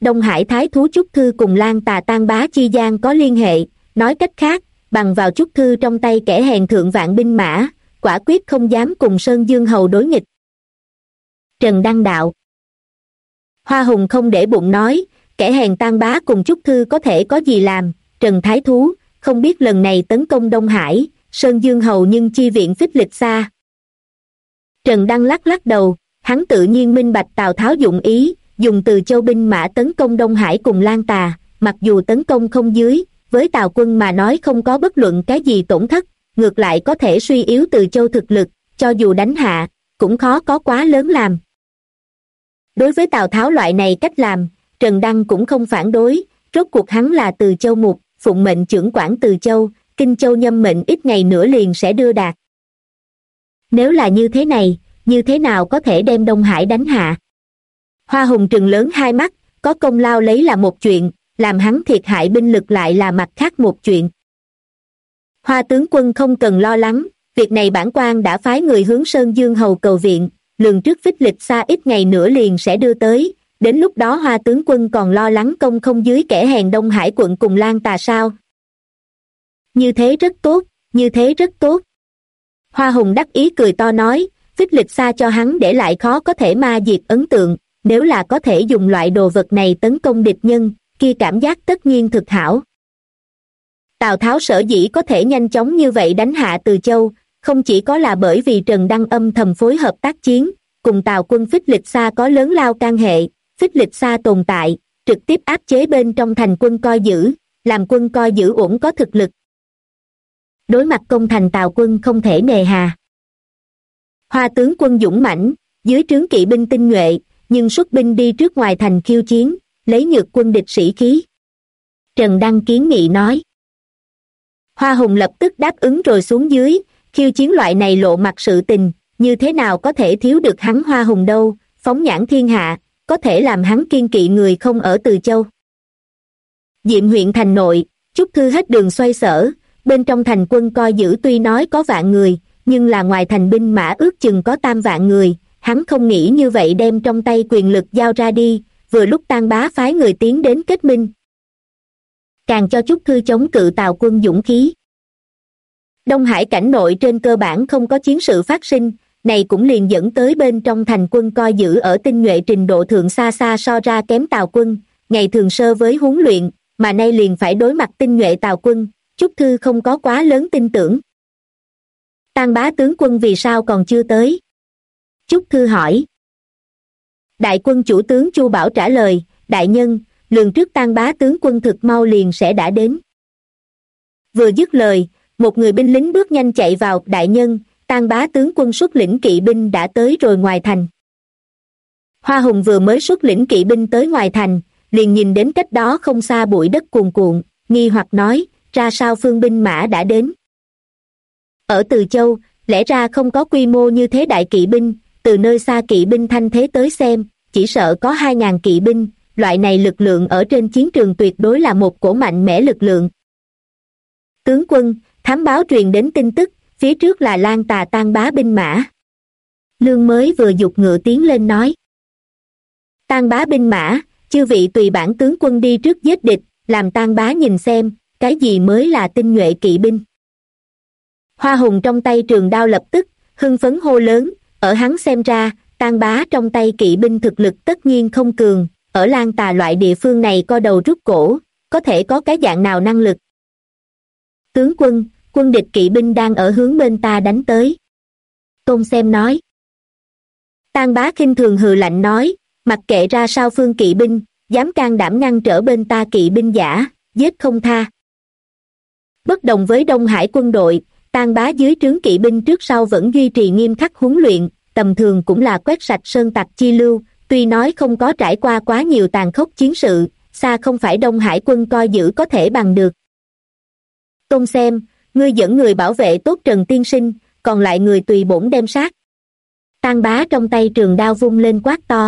Đông Hải Thái thú Chúc Thư cùng Lan Tà Tan Bá chi gian có liên hệ, nói cách khác, bằng vào Chúc Thư trong tay kẻ hèn thượng vạn binh mã, quả quyết không dám cùng Sơn Dương Hầu đối nghịch. Trần Đăng đạo. Hoa Hùng không để bụng nói, kẻ hèn Tan Bá cùng Chúc Thư có thể có gì làm, Trần Thái thú, không biết lần này tấn công Đông Hải, Sơn Dương Hầu nhưng chi viện Phích Lịch Sa. Trần Đăng lắc lắc đầu, hắn tự nhiên minh bạch Tào Tháo dụng ý, dùng Từ Châu binh mã tấn công Đông Hải cùng Lan Tà, mặc dù tấn công không dưới, với Tào quân mà nói không có bất luận cái gì tổn thất, ngược lại có thể suy yếu Từ Châu thực lực, cho dù đánh hạ, cũng khó có quá lớn làm. Đối với Tào Tháo loại này cách làm, Trần Đăng cũng không phản đối, rốt cuộc hắn là Từ Châu mục, phụng mệnh trưởng quản Từ Châu, Kinh Châu nhâm mệnh ít ngày nữa liền sẽ đưa đạt. Nếu là như thế này, như thế nào có thể đem Đông Hải đánh hạ? Hoa Hùng trừng lớn hai mắt, có công lao lấy là một chuyện, làm hắn thiệt hại binh lực lại là mặt khác một chuyện. Hoa tướng quân không cần lo lắng, việc này bản quan đã phái người hướng Sơn Dương Hầu cầu viện, lường trước Phích Lịch Sa ít ngày nữa liền sẽ đưa tới, đến lúc đó Hoa tướng quân còn lo lắng công không dưới kẻ hèn Đông Hải quận cùng Lan Tà sao? Như thế rất tốt, như thế rất tốt. Hoa Hùng đắc ý cười to nói, Phích Lịch Sa cho hắn để lại khó có thể ma diệt ấn tượng, nếu là có thể dùng loại đồ vật này tấn công địch nhân, kia cảm giác tất nhiên thực hảo. Tào Tháo sở dĩ có thể nhanh chóng như vậy đánh hạ Từ Châu, không chỉ có là bởi vì Trần Đăng âm thầm phối hợp tác chiến, cùng Tào quân Phích Lịch Sa có lớn lao can hệ, Phích Lịch Sa tồn tại, trực tiếp áp chế bên trong thành quân coi giữ, làm quân coi giữ ổn có thực lực. Đối mặt công thành Tào quân không thể nề hà. Hoa tướng quân dũng mãnh, dưới trướng kỵ binh tinh nhuệ, nhưng xuất binh đi trước ngoài thành khiêu chiến, lấy nhược quân địch sĩ khí. Trần Đăng kiến nghị nói. Hoa Hùng lập tức đáp ứng rồi xuống dưới, khiêu chiến loại này lộ mặt sự tình, như thế nào có thể thiếu được hắn Hoa Hùng đâu, phóng nhãn thiên hạ, có thể làm hắn kiên kỵ người không ở Từ Châu. Diệm huyện thành nội, Chúc Thư hết đường xoay sở, bên trong thành quân coi giữ tuy nói có vạn người, nhưng là ngoài thành binh mã ước chừng có 3 vạn người, hắn không nghĩ như vậy đem trong tay quyền lực giao ra đi, vừa lúc Tan Bá phái người tiến đến kết minh. Càng cho Chúc Thư chống cự Tào quân dũng khí. Đông Hải cảnh nội trên cơ bản không có chiến sự phát sinh, này cũng liền dẫn tới bên trong thành quân coi giữ ở tinh nhuệ trình độ thượng xa xa so ra kém Tào quân, ngày thường sơ với huấn luyện, mà nay liền phải đối mặt tinh nhuệ Tào quân, Chúc Thư không có quá lớn tin tưởng. Tan Bá tướng quân vì sao còn chưa tới? Chúc Thư hỏi. Đại quân chủ tướng Chu Bảo trả lời, đại nhân, lường trước Tan Bá tướng quân thực mau liền sẽ đã đến. Vừa dứt lời, một người binh lính bước nhanh chạy vào, đại nhân, Tan Bá tướng quân xuất lĩnh kỵ binh đã tới rồi ngoài thành. Hoa Hùng vừa mới xuất lĩnh kỵ binh tới ngoài thành, liền nhìn đến cách đó không xa bụi đất cuồn cuộn, nghi hoặc nói, ra sao phương binh mã đã đến. Ở Từ Châu, lẽ ra không có quy mô như thế đại kỵ binh, từ nơi xa kỵ binh thanh thế tới xem, chỉ sợ có 2.000 kỵ binh, loại này lực lượng ở trên chiến trường tuyệt đối là một cổ mạnh mẽ lực lượng. Tướng quân, thám báo truyền đến tin tức, phía trước là Lan Tà Tan Bá binh mã. Lương mới vừa giục ngựa tiến lên nói. Tan Bá binh mã, chư vị tùy bản tướng quân đi trước giết địch, làm Tan Bá nhìn xem, cái gì mới là tinh nhuệ kỵ binh. Hoa Hùng trong tay trường đao lập tức, hưng phấn hô lớn, ở hắn xem ra, Tan Bá trong tay kỵ binh thực lực tất nhiên không cường, ở Lan Tà loại địa phương này co đầu rút cổ, có thể có cái dạng nào năng lực. Tướng quân, quân địch kỵ binh đang ở hướng bên ta đánh tới. Tôn Xem nói. Tan Bá khinh thường hừ lạnh nói, mặc kệ ra sao phương kỵ binh, dám can đảm ngăn trở bên ta kỵ binh giả, giết không tha. Bất đồng với Đông Hải quân đội, Tan Bá dưới trướng kỵ binh trước sau vẫn duy trì nghiêm khắc huấn luyện, tầm thường cũng là quét sạch sơn tặc chi lưu, tuy nói không có trải qua quá nhiều tàn khốc chiến sự, xa không phải Đông Hải quân coi giữ có thể bằng được. Tôn Xem, ngươi dẫn người bảo vệ tốt Trần tiên sinh, còn lại người tùy bổn đem sát. Tan Bá trong tay trường đao vung lên quát to.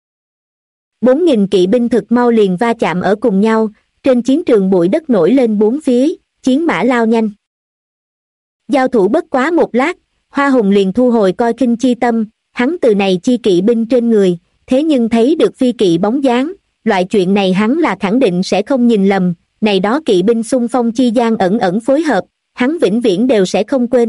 4.000 kỵ binh thực mau liền va chạm ở cùng nhau, trên chiến trường bụi đất nổi lên bốn phía, chiến mã lao nhanh. Giao thủ bất quá một lát, Hoa Hùng liền thu hồi coi khinh chi tâm, hắn từ này chi kỵ binh trên người, thế nhưng thấy được phi kỵ bóng dáng, loại chuyện này hắn là khẳng định sẽ không nhìn lầm, này đó kỵ binh xung phong chi gian ẩn ẩn phối hợp, hắn vĩnh viễn đều sẽ không quên.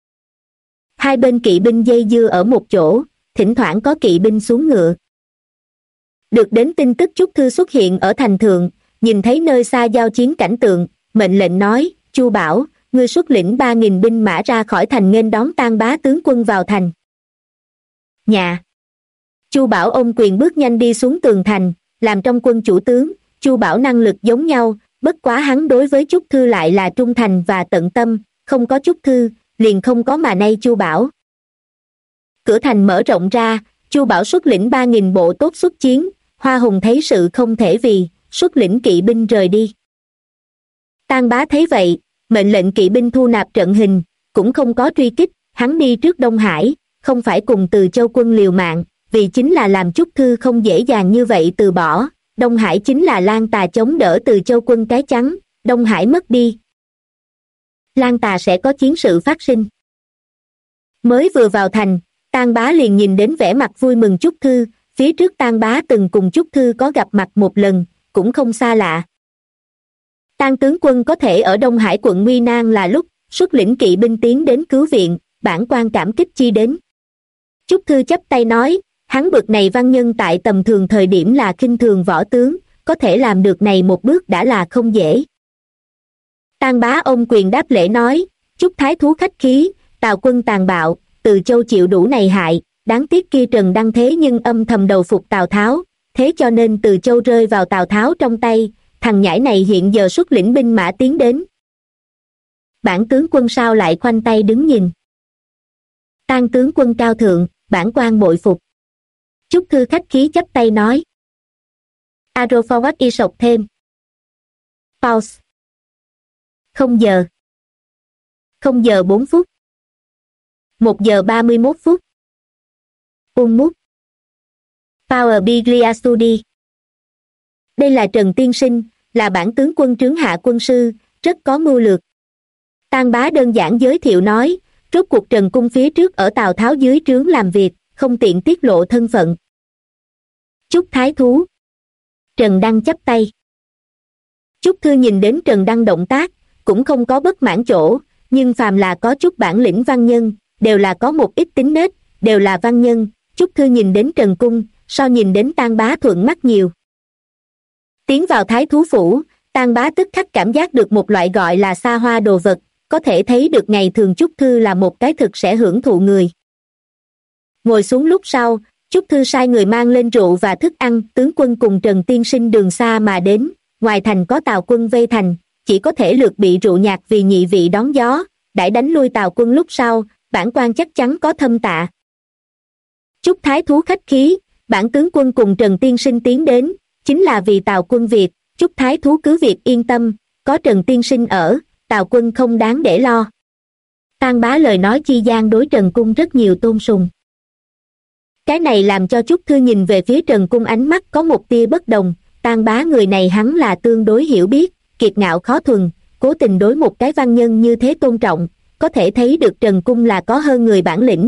Hai bên kỵ binh dây dưa ở một chỗ, thỉnh thoảng có kỵ binh xuống ngựa. Được đến tin tức Chúc Thư xuất hiện ở thành thượng, nhìn thấy nơi xa giao chiến cảnh tượng, mệnh lệnh nói, Chu Bảo, ngươi xuất lĩnh 3.000 binh mã ra khỏi thành nghênh đón Tang Bá tướng quân vào thành. Nhà. Chu Bảo ôm quyền bước nhanh đi xuống tường thành, làm trong quân chủ tướng, Chu Bảo năng lực giống nhau, bất quá hắn đối với Chúc Thư lại là trung thành và tận tâm, không có Chúc Thư, liền không có mà nay Chu Bảo. Cửa thành mở rộng ra, Chu Bảo xuất lĩnh 3.000 bộ tốt xuất chiến, Hoa Hùng thấy sự không thể vì, xuất lĩnh kỵ binh rời đi. Tang Bá thấy vậy, mệnh lệnh kỵ binh thu nạp trận hình, cũng không có truy kích, hắn đi trước Đông Hải, không phải cùng Từ Châu quân liều mạng, vì chính là làm Chúc Thư không dễ dàng như vậy từ bỏ. Đông Hải chính là Lan Tà chống đỡ Từ Châu quân cái chắn, Đông Hải mất đi, Lan Tà sẽ có chiến sự phát sinh. Mới vừa vào thành, Tang Bá liền nhìn đến vẻ mặt vui mừng Chúc Thư, phía trước Tang Bá từng cùng Chúc Thư có gặp mặt một lần, cũng không xa lạ. Tang tướng quân có thể ở Đông Hải quận nguy nan là lúc xuất lĩnh kỵ binh tiến đến cứu viện, bản quan cảm kích chi đến. Chúc Thư chắp tay nói, hắn bực này văn nhân tại tầm thường thời điểm là khinh thường võ tướng, có thể làm được này một bước đã là không dễ. Tang Bá ôm quyền đáp lễ nói, chúc thái thú khách khí, Tào quân tàn bạo, Từ Châu chịu đủ này hại, đáng tiếc kia Trần Đăng thế nhưng âm thầm đầu phục Tào Tháo, thế cho nên Từ Châu rơi vào Tào Tháo trong tay, thằng nhãi này hiện giờ xuất lĩnh binh mã tiến đến. Bản tướng quân sao lại khoanh tay đứng nhìn? Tang tướng quân cao thượng, bản quan bội phục. Chúc Thư khách khí chắp tay nói. Arrow forward y sọc thêm. Pause. 0 giờ. 0 giờ 4 phút. 1 giờ 31 phút. Mút. Power Biglia Studi. Đây là Trần Tiên Sinh, là bản tướng quân trướng hạ quân sư, rất có mưu lược. Tang Bá đơn giản giới thiệu nói, rốt cuộc Trần cung phía trước ở Tào Tháo dưới trướng làm việc, không tiện tiết lộ thân phận. Chúc thái thú. Trần Đăng chắp tay. Chúc Thư nhìn đến Trần Đăng động tác, cũng không có bất mãn chỗ, nhưng phàm là có chút bản lĩnh văn nhân, đều là có một ít tính nết, đều là văn nhân. Chúc Thư nhìn đến Trần cung, so nhìn đến Tang Bá thuận mắt nhiều. Tiến vào thái thú phủ, Tang Bá tức khắc cảm giác được một loại gọi là xa hoa đồ vật, có thể thấy được ngày thường Chúc Thư là một cái thực sẽ hưởng thụ người. Ngồi xuống lúc sau, Chúc Thư sai người mang lên rượu và thức ăn, tướng quân cùng Trần Tiên Sinh đường xa mà đến, ngoài thành có Tào quân vây thành, chỉ có thể lược bị rượu nhạt vì nhị vị đón gió, đãi đánh lui Tào quân lúc sau, bản quan chắc chắn có thâm tạ. Chúc thái thú khách khí, bản tướng quân cùng Trần Tiên Sinh tiến đến, chính là vì Tào quân việc, chúc thái thú cứ việc yên tâm, có Trần Tiên Sinh ở, Tào quân không đáng để lo. Tang Bá lời nói chi gian đối Trần cung rất nhiều tôn sùng. Cái này làm cho Chúc Thư nhìn về phía Trần cung ánh mắt có một tia bất đồng, Tang Bá người này hắn là tương đối hiểu biết, kiệt ngạo khó thuần, cố tình đối một cái văn nhân như thế tôn trọng, có thể thấy được Trần cung là có hơn người bản lĩnh.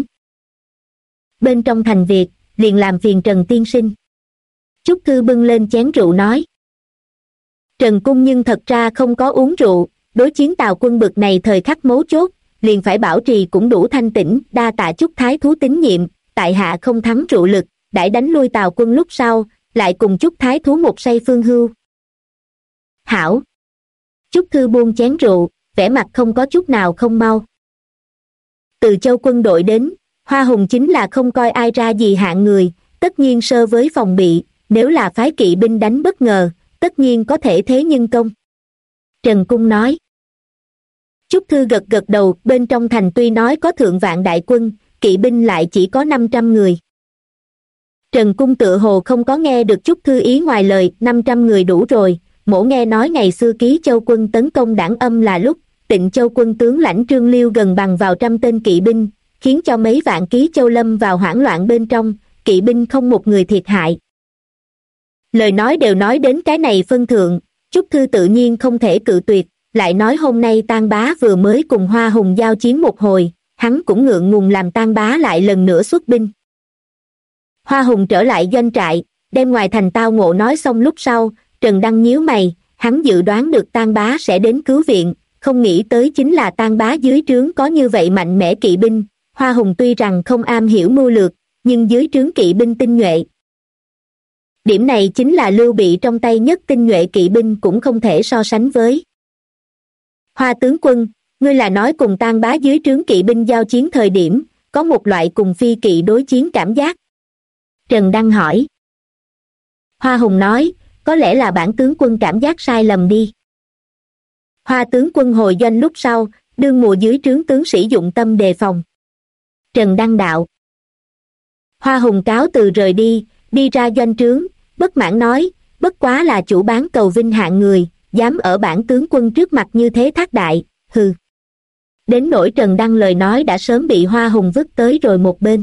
Bên trong thành việc, liền làm phiền Trần Tiên Sinh. Chúc Thư bưng lên chén rượu nói. Trần cung nhưng thật ra không có uống rượu, đối chiến Tào quân bực này thời khắc mấu chốt, liền phải bảo trì cũng đủ thanh tĩnh, đa tạ chúc thái thú tín nhiệm, tại hạ không thắng rượu lực, đãi đánh lui Tào quân lúc sau, lại cùng chúc thái thú một say phương hưu. Hảo. Chúc Thư buông chén rượu, vẻ mặt không có chút nào không mau. Từ Châu quân đội đến, Hoa Hùng chính là không coi ai ra gì hạng người, tất nhiên sơ với phòng bị, nếu là phái kỵ binh đánh bất ngờ, tất nhiên có thể thế nhưng công. Trần cung nói. Chúc Thư gật gật đầu, bên trong thành tuy nói có thượng vạn đại quân, kỵ binh lại chỉ có 500 người. Trần cung tựa hồ không có nghe được Chúc Thư ý ngoài lời, 500 người đủ rồi, mổ nghe nói ngày xưa Ký Châu quân tấn công Đảng Âm là lúc, Tịnh Châu quân tướng lãnh Trương Liêu gần bằng vào 100 tên kỵ binh, khiến cho mấy vạn Ký Châu lâm vào hoảng loạn bên trong, kỵ binh không một người thiệt hại. Lời nói đều nói đến cái này phân thượng, Chúc Thư tự nhiên không thể cự tuyệt, lại nói hôm nay Tang Bá vừa mới cùng Hoa Hùng giao chiến một hồi, hắn cũng ngượng ngùng làm Tang Bá lại lần nữa xuất binh. Hoa Hùng trở lại doanh trại, đem ngoài thành tao ngộ nói xong lúc sau, Trần Đăng nhíu mày, hắn dự đoán được Tang Bá sẽ đến cứu viện, không nghĩ tới chính là Tang Bá dưới trướng có như vậy mạnh mẽ kỵ binh. Hoa Hùng tuy rằng không am hiểu mưu lược, nhưng dưới trướng kỵ binh tinh nhuệ. Điểm này chính là Lưu Bị trong tay nhất tinh nhuệ kỵ binh cũng không thể so sánh với. Hoa tướng quân, ngươi là nói cùng Tang Bá dưới trướng kỵ binh giao chiến thời điểm, có một loại cùng phi kỵ đối chiến cảm giác. Trần Đăng hỏi. Hoa Hùng nói, có lẽ là bản tướng quân cảm giác sai lầm đi. Hoa tướng quân hồi doanh lúc sau, đương mùa dưới trướng tướng sĩ dụng tâm đề phòng. Trần Đăng đạo. Hoa Hùng cáo từ rời đi, đi ra doanh trướng, bất mãn nói, bất quá là chủ bán cầu vinh hạng người, dám ở bản tướng quân trước mặt như thế thác đại, hừ. Đến nỗi Trần Đăng lời nói đã sớm bị Hoa Hùng vứt tới rồi một bên.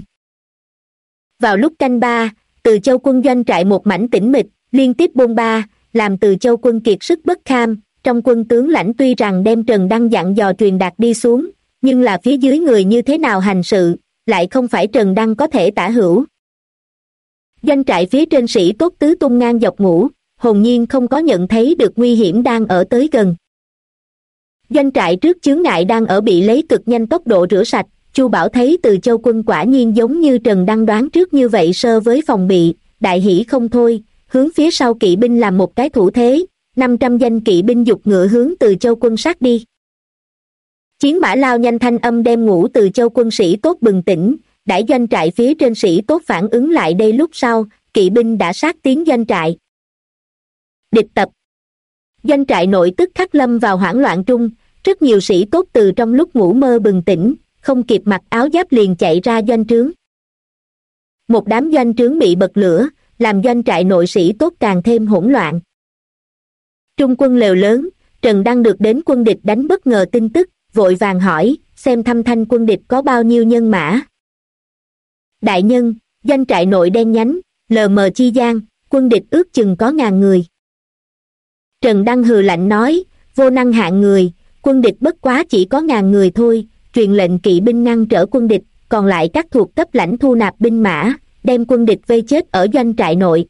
Vào lúc canh ba, Từ Châu quân doanh trại một mảnh tĩnh mịch, liên tiếp bôn ba, làm Từ Châu quân kiệt sức bất kham. Trong quân tướng lãnh tuy rằng đem Trần Đăng dặn dò truyền đạt đi xuống, nhưng là phía dưới người như thế nào hành sự, lại không phải Trần Đăng có thể tả hữu. Doanh trại phía trên sĩ tốt tứ tung ngang dọc ngủ, hồn nhiên không có nhận thấy được nguy hiểm đang ở tới gần. Doanh trại trước chướng ngại đang ở bị lấy cực nhanh tốc độ rửa sạch, Chu Bảo thấy Từ Châu quân quả nhiên giống như Trần Đăng đoán trước như vậy sơ với phòng bị, đại hỉ không thôi, hướng phía sau kỵ binh làm một cái thủ thế, 500 danh kỵ binh giục ngựa hướng Từ Châu quân sát đi. Chiến mã lao nhanh thanh âm đem ngũ Từ Châu quân sĩ tốt bừng tỉnh, đãi doanh trại phía trên sĩ tốt phản ứng lại đây lúc sau, kỵ binh đã sát tiến doanh trại. Địch tập. Doanh trại nội tức khắc lâm vào hoảng loạn trung, rất nhiều sĩ tốt từ trong lúc ngủ mơ bừng tỉnh, không kịp mặc áo giáp liền chạy ra doanh trướng. Một đám doanh trướng bị bật lửa, làm doanh trại nội sĩ tốt càng thêm hỗn loạn. Trung quân lều lớn, Trần Đăng được đến quân địch đánh bất ngờ tin tức, vội vàng hỏi, xem thăm thanh quân địch có bao nhiêu nhân mã. Đại nhân, doanh trại nội đen nhánh, lờ mờ chi gian, quân địch ước chừng có 1000 người. Trần Đăng hừ lạnh nói, vô năng hạng người, quân địch bất quá chỉ có 1000 người thôi, truyền lệnh kỵ binh ngăn trở quân địch, còn lại các thuộc cấp lãnh thu nạp binh mã, đem quân địch vây chết ở doanh trại nội.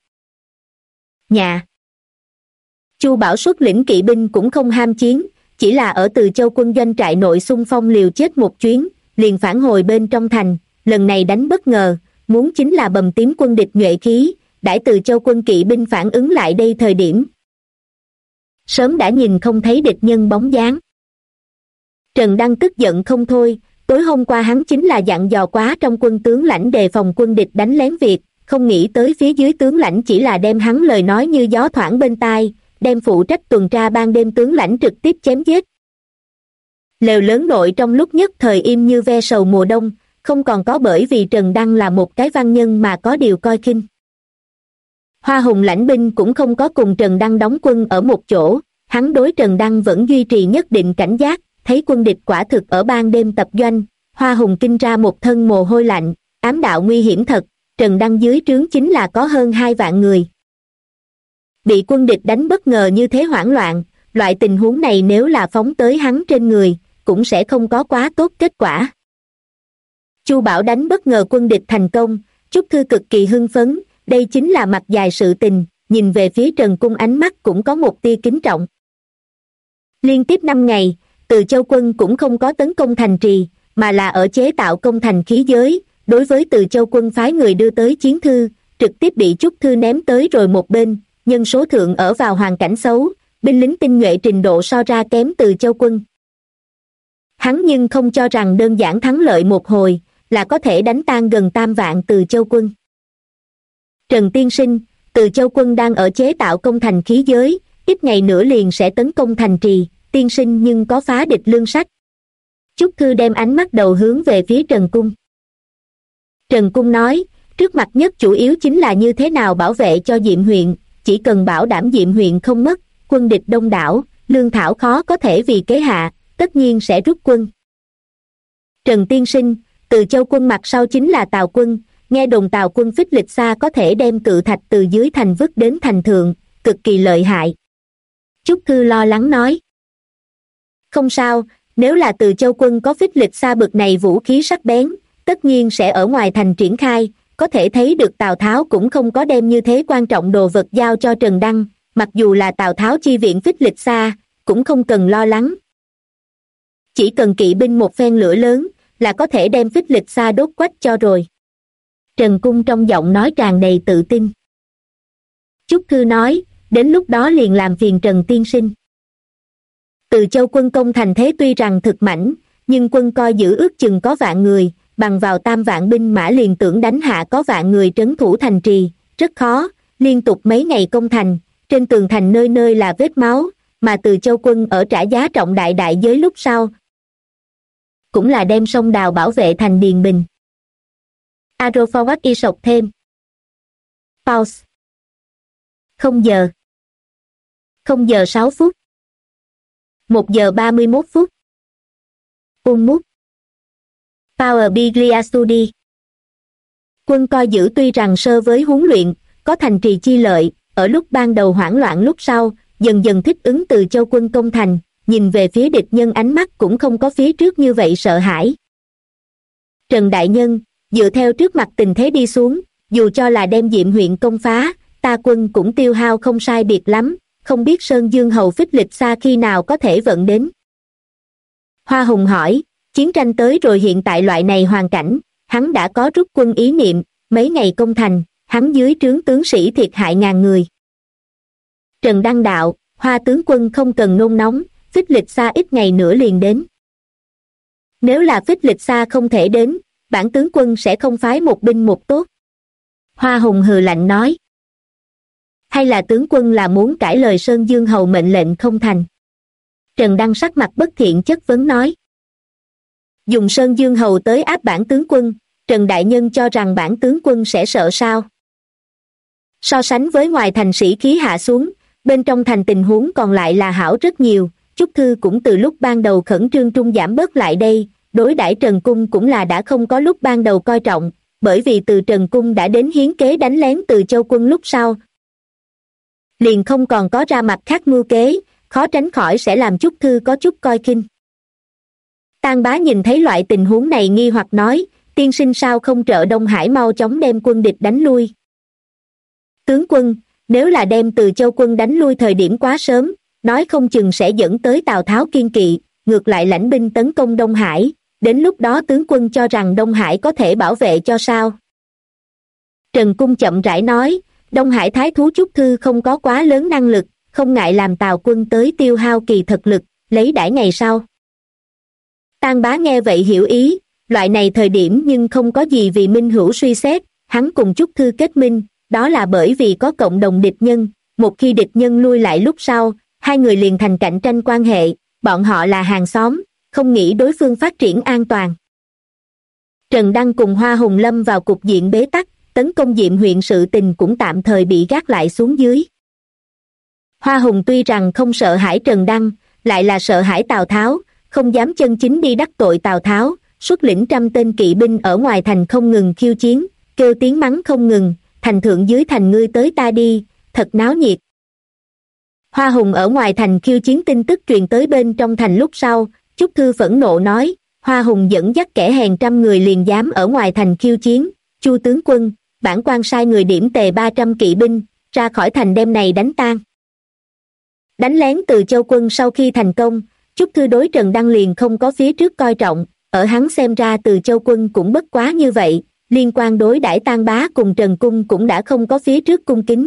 Nhà. Chu Bảo xuất lĩnh kỵ binh cũng không ham chiến, chỉ là ở Từ Châu quân doanh trại nội xung phong liều chết một chuyến, liền phản hồi bên trong thành, lần này đánh bất ngờ, muốn chính là bầm tím quân địch nhuệ khí, đãi Từ Châu quân kỵ binh phản ứng lại đây thời điểm. Sớm đã nhìn không thấy địch nhân bóng dáng. Trần Đăng tức giận không thôi, tối hôm qua hắn chính là dặn dò quá trong quân tướng lãnh đề phòng quân địch đánh lén Việt, không nghĩ tới phía dưới tướng lãnh chỉ là đem hắn lời nói như gió thoảng bên tai, đem phụ trách tuần tra ban đêm tướng lãnh trực tiếp chém giết. Lều lớn nội trong lúc nhất thời im như ve sầu mùa đông, không còn có bởi vì Trần Đăng là một cái văn nhân mà có điều coi khinh. Hoa Hùng lãnh binh cũng không có cùng Trần Đăng đóng quân ở một chỗ, hắn đối Trần Đăng vẫn duy trì nhất định cảnh giác, thấy quân địch quả thực ở ban đêm tập doanh, Hoa Hùng kinh ra một thân mồ hôi lạnh, ám đạo nguy hiểm thật, Trần Đăng dưới trướng chính là có hơn 2 vạn người. Bị quân địch đánh bất ngờ như thế hoảng loạn, loại tình huống này nếu là phóng tới hắn trên người, cũng sẽ không có quá tốt kết quả. Chu Bảo đánh bất ngờ quân địch thành công, Trúc Thư cực kỳ hưng phấn, đây chính là mặt dài sự tình, nhìn về phía Trần Cung ánh mắt cũng có một tia kính trọng. Liên tiếp 5 ngày, Từ Châu quân cũng không có tấn công thành trì, mà là ở chế tạo công thành khí giới, đối với Từ Châu quân phái người đưa tới chiến thư, trực tiếp bị Trúc Thư ném tới rồi một bên, nhân số thượng ở vào hoàn cảnh xấu, binh lính tinh nhuệ trình độ so ra kém Từ Châu quân. Hắn nhưng không cho rằng đơn giản thắng lợi một hồi, là có thể đánh tan gần 3 vạn Từ Châu quân. Trần tiên sinh, Từ Châu quân đang ở chế tạo công thành khí giới, ít ngày nữa liền sẽ tấn công thành trì, tiên sinh nhưng có phá địch lương sách. Trúc Thư đem ánh mắt đầu hướng về phía Trần Cung. Trần Cung nói, trước mặt nhất chủ yếu chính là như thế nào bảo vệ cho Diệm huyện, chỉ cần bảo đảm Diệm huyện không mất, quân địch đông đảo, lương thảo khó có thể vì kế hạ, tất nhiên sẽ rút quân. Trần tiên sinh, Từ Châu quân mặt sau chính là Tào quân, nghe đồn Tào quân phích lịch xa có thể đem cự thạch từ dưới thành vứt đến thành thượng, cực kỳ lợi hại. Trúc Thư lo lắng nói. Không sao, nếu là Từ Châu quân có phích lịch xa bực này vũ khí sắc bén, tất nhiên sẽ ở ngoài thành triển khai, có thể thấy được Tào Tháo cũng không có đem như thế quan trọng đồ vật giao cho Trần Đăng, mặc dù là Tào Tháo chi viện Phích Lịch Sa, cũng không cần lo lắng. Chỉ cần kỵ binh một phen lửa lớn, là có thể đem Phích Lịch Sa đốt quách cho rồi. Trần Cung trong giọng nói tràn đầy tự tin. Chúc Thư nói, đến lúc đó liền làm phiền Trần tiên sinh. Từ Châu quân công thành thế tuy rằng thực mãnh, nhưng quân coi giữ ước chừng có vạn người, bằng vào 3 vạn binh mã liền tưởng đánh hạ có vạn người trấn thủ thành trì, rất khó, liên tục mấy ngày công thành, trên tường thành nơi nơi là vết máu, mà Từ Châu quân ở trả giá trọng đại đại giới lúc sau. Cũng là đem sông đào bảo vệ thành Điền Bình. Aeroforward y sọc thêm. Pause. 0 giờ 6 phút. 1 giờ 31 phút. Mút. Power Biglia Studi. Quân coi giữ tuy rằng sơ với huấn luyện, có thành trì chi lợi, ở lúc ban đầu hoảng loạn lúc sau, dần dần thích ứng Từ Châu quân công thành, nhìn về phía địch nhân ánh mắt cũng không có phía trước như vậy sợ hãi. Trần Đại Nhân, dựa theo trước mặt tình thế đi xuống, dù cho là đem Diệm huyện công phá, ta quân cũng tiêu hao không sai biệt lắm, không biết Sơn Dương hầu Phích Lịch Sa khi nào có thể vận đến. Hoa Hùng hỏi, chiến tranh tới rồi hiện tại loại này hoàn cảnh, hắn đã có rút quân ý niệm, mấy ngày công thành, hắn dưới trướng tướng sĩ thiệt hại ngàn người. Trần Đăng đạo, Hoa tướng quân không cần nôn nóng, Phích Lịch Sa ít ngày nữa liền đến. Nếu là Phích Lịch Sa không thể đến, bản tướng quân sẽ không phái một binh một tốt. Hoa Hùng hừ lạnh nói. Hay là tướng quân là muốn cãi lời Sơn Dương hầu mệnh lệnh không thành? Trần Đăng sắc mặt bất thiện chất vấn nói. Dùng Sơn Dương hầu tới áp bản tướng quân, Trần Đại Nhân cho rằng bản tướng quân sẽ sợ sao? So sánh với ngoài thành sĩ khí hạ xuống, bên trong thành tình huống còn lại là hảo rất nhiều, Chúc Thư cũng từ lúc ban đầu khẩn trương trung giảm bớt lại đây, đối đãi Trần Cung cũng là đã không có lúc ban đầu coi trọng, bởi vì từ Trần Cung đã đến hiến kế đánh lén Từ Châu quân lúc sau. Liền không còn có ra mặt khác mưu kế, khó tránh khỏi sẽ làm Chúc Thư có chút coi khinh. Tang Bá nhìn thấy loại tình huống này nghi hoặc nói, tiên sinh sao không trợ Đông Hải mau chóng đem quân địch đánh lui. Tướng quân, nếu là đem Từ Châu quân đánh lui thời điểm quá sớm, nói không chừng sẽ dẫn tới Tào Tháo kiên kỵ, ngược lại lãnh binh tấn công Đông Hải, đến lúc đó tướng quân cho rằng Đông Hải có thể bảo vệ cho sao? Trần Cung chậm rãi nói, Đông Hải thái thú Chúc Thư không có quá lớn năng lực, không ngại làm Tào quân tới tiêu hao kỳ thực lực, lấy đãi ngày sau. Tang Bá nghe vậy hiểu ý, loại này thời điểm nhưng không có gì vì minh hữu suy xét, hắn cùng Chúc Thư kết minh, đó là bởi vì có cộng đồng địch nhân, một khi địch nhân lui lại lúc sau, hai người liền thành cạnh tranh quan hệ, bọn họ là hàng xóm, không nghĩ đối phương phát triển an toàn. Trần Đăng cùng Hoa Hùng lâm vào cục diện bế tắc, tấn công Diệm huyện sự tình cũng tạm thời bị gác lại xuống dưới. Hoa Hùng tuy rằng không sợ hãi Trần Đăng, lại là sợ hãi Tào Tháo, không dám chân chính đi đắc tội Tào Tháo, xuất lĩnh 100 tên kỵ binh ở ngoài thành không ngừng khiêu chiến, kêu tiếng mắng không ngừng, thành thượng dưới thành ngươi tới ta đi, thật náo nhiệt. Hoa Hùng ở ngoài thành khiêu chiến tin tức truyền tới bên trong thành lúc sau, Chúc Thư phẫn nộ nói, Hoa Hùng dẫn dắt kẻ hèn 100 người liền dám ở ngoài thành khiêu chiến, Chu tướng quân, bản quan sai người điểm tề 300 kỵ binh, ra khỏi thành đêm này đánh tan. Đánh lén Từ Châu quân sau khi thành công, Chúc Thư đối Trần Đăng liền không có phía trước coi trọng, ở hắn xem ra Từ Châu quân cũng bất quá như vậy, liên quan đối đãi Tang Bá cùng Trần Cung cũng đã không có phía trước cung kính.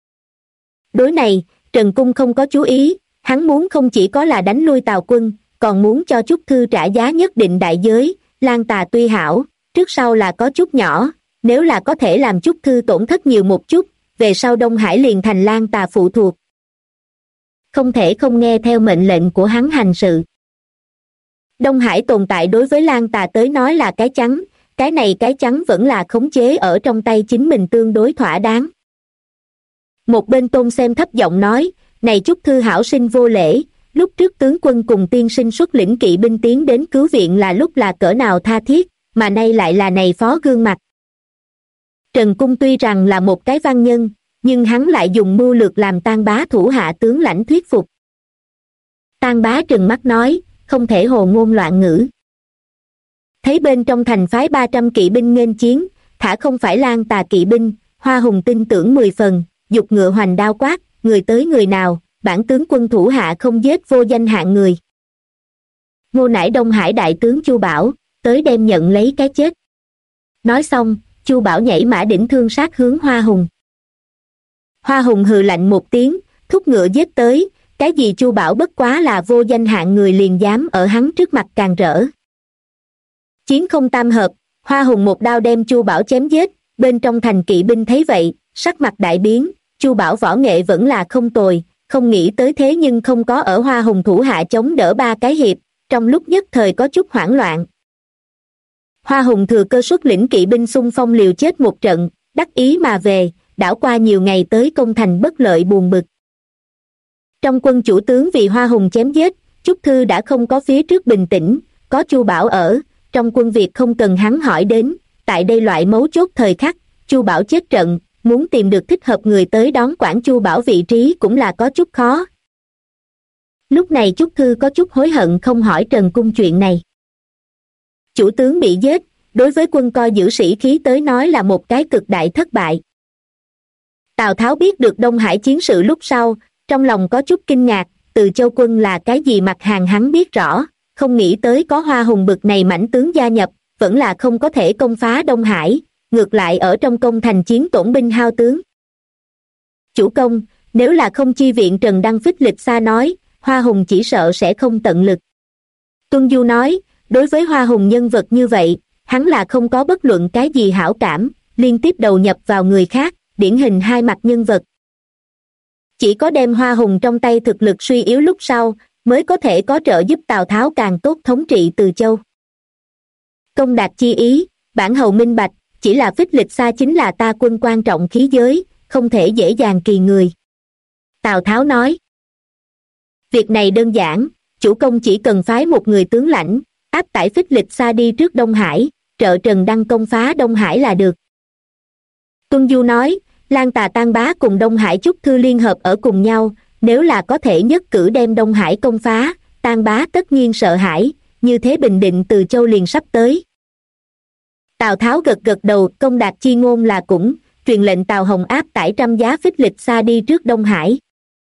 Đối này, Trần Cung không có chú ý, hắn muốn không chỉ có là đánh lui Tào quân, còn muốn cho Chúc Thư trả giá nhất định đại giới, Lan Tà tuy hảo, trước sau là có chút nhỏ, nếu là có thể làm Chúc Thư tổn thất nhiều một chút, về sau Đông Hải liền thành Lan Tà phụ thuộc. Không thể không nghe theo mệnh lệnh của hắn hành sự. Đông Hải tồn tại đối với Lan Tà tới nói là cái chắn, cái này cái chắn vẫn là khống chế ở trong tay chính mình tương đối thỏa đáng. Một bên Tôn xem thấp giọng nói, này Chúc Thư hảo sinh vô lễ, lúc trước tướng quân cùng tiên sinh xuất lĩnh kỵ binh tiến đến cứu viện là lúc là cỡ nào tha thiết, mà nay lại là này phó gương mặt. Trần Cung tuy rằng là một cái văn nhân, nhưng hắn lại dùng mưu lược làm Tang Bá thủ hạ tướng lãnh thuyết phục. Tang Bá trừng mắt nói, không thể hồ ngôn loạn ngữ. Thấy bên trong thành phái 300 kỵ binh nghênh chiến, thả không phải Lan Tà kỵ binh. Hoa Hùng tin tưởng 10 phần, giục ngựa hoành đao quát, người tới người nào, bản tướng quân thủ hạ không giết vô danh hạng người. Ngô nải Đông Hải đại tướng Chu Bảo, tới đem nhận lấy cái chết. Nói xong, Chu Bảo nhảy mã đỉnh thương sát hướng Hoa Hùng. Hoa Hùng hừ lạnh một tiếng, thúc ngựa giết tới, cái gì Chu Bảo bất quá là vô danh hạng người liền dám ở hắn trước mặt càn rỡ. Chiến không tam hợp, Hoa Hùng một đao đem Chu Bảo chém giết, bên trong thành kỵ binh thấy vậy, sắc mặt đại biến, Chu Bảo võ nghệ vẫn là không tồi, không nghĩ tới thế nhưng không có ở Hoa Hùng thủ hạ chống đỡ 3 cái hiệp, trong lúc nhất thời có chút hoảng loạn. Hoa Hùng thừa cơ xuất lĩnh kỵ binh xung phong liều chết một trận, đắc ý mà về, đảo qua nhiều ngày tới công thành bất lợi buồn bực. Trong quân chủ tướng vì Hoa Hùng chém giết, Chúc Thư đã không có phía trước bình tĩnh, có Chu Bảo ở, trong quân việc không cần hắn hỏi đến, tại đây loại mấu chốt thời khắc, Chu Bảo chết trận, muốn tìm được thích hợp người tới đón quản Chu Bảo vị trí cũng là có chút khó. Lúc này Chúc Thư có chút hối hận không hỏi Trần Cung chuyện này. Chủ tướng bị giết, đối với quân coi giữ sĩ khí tới nói là một cái cực đại thất bại. Tào Tháo biết được Đông Hải chiến sự lúc sau, trong lòng có chút kinh ngạc, Từ Châu quân là cái gì mặt hàng hắn biết rõ, không nghĩ tới có Hoa Hùng bực này mãnh tướng gia nhập, vẫn là không có thể công phá Đông Hải, ngược lại ở trong công thành chiến tổn binh hao tướng. Chủ công, nếu là không chi viện Trần Đăng Phích Lịch Sa nói, Hoa Hùng chỉ sợ sẽ không tận lực. Tuân Du nói, đối với Hoa Hùng nhân vật như vậy, hắn là không có bất luận cái gì hảo cảm, liên tiếp đầu nhập vào người khác, điển hình hai mặt nhân vật. Chỉ có đem Hoa Hùng trong tay thực lực suy yếu lúc sau, mới có thể có trợ giúp Tào Tháo càng tốt thống trị Từ Châu. Công đạt chi ý, bản hầu minh bạch, chỉ là Phích Lịch Sa chính là ta quân quan trọng khí giới, không thể dễ dàng kỳ người. Tào Tháo nói, việc này đơn giản, chủ công chỉ cần phái một người tướng lãnh, áp tải Phích Lịch Sa đi trước Đông Hải, trợ Trần Đăng công phá Đông Hải là được. Tuân Du nói, Lan Tà Tan Bá cùng Đông Hải Chúc Thư liên hợp ở cùng nhau, nếu là có thể nhất cử đem Đông Hải công phá, Tan Bá tất nhiên sợ hãi, như thế bình định Từ Châu liền sắp tới. Tào Tháo gật gật đầu, công đạt chi ngôn là cũng, truyền lệnh Tào Hồng áp tải 100 giá Phích Lịch Sa đi trước Đông Hải.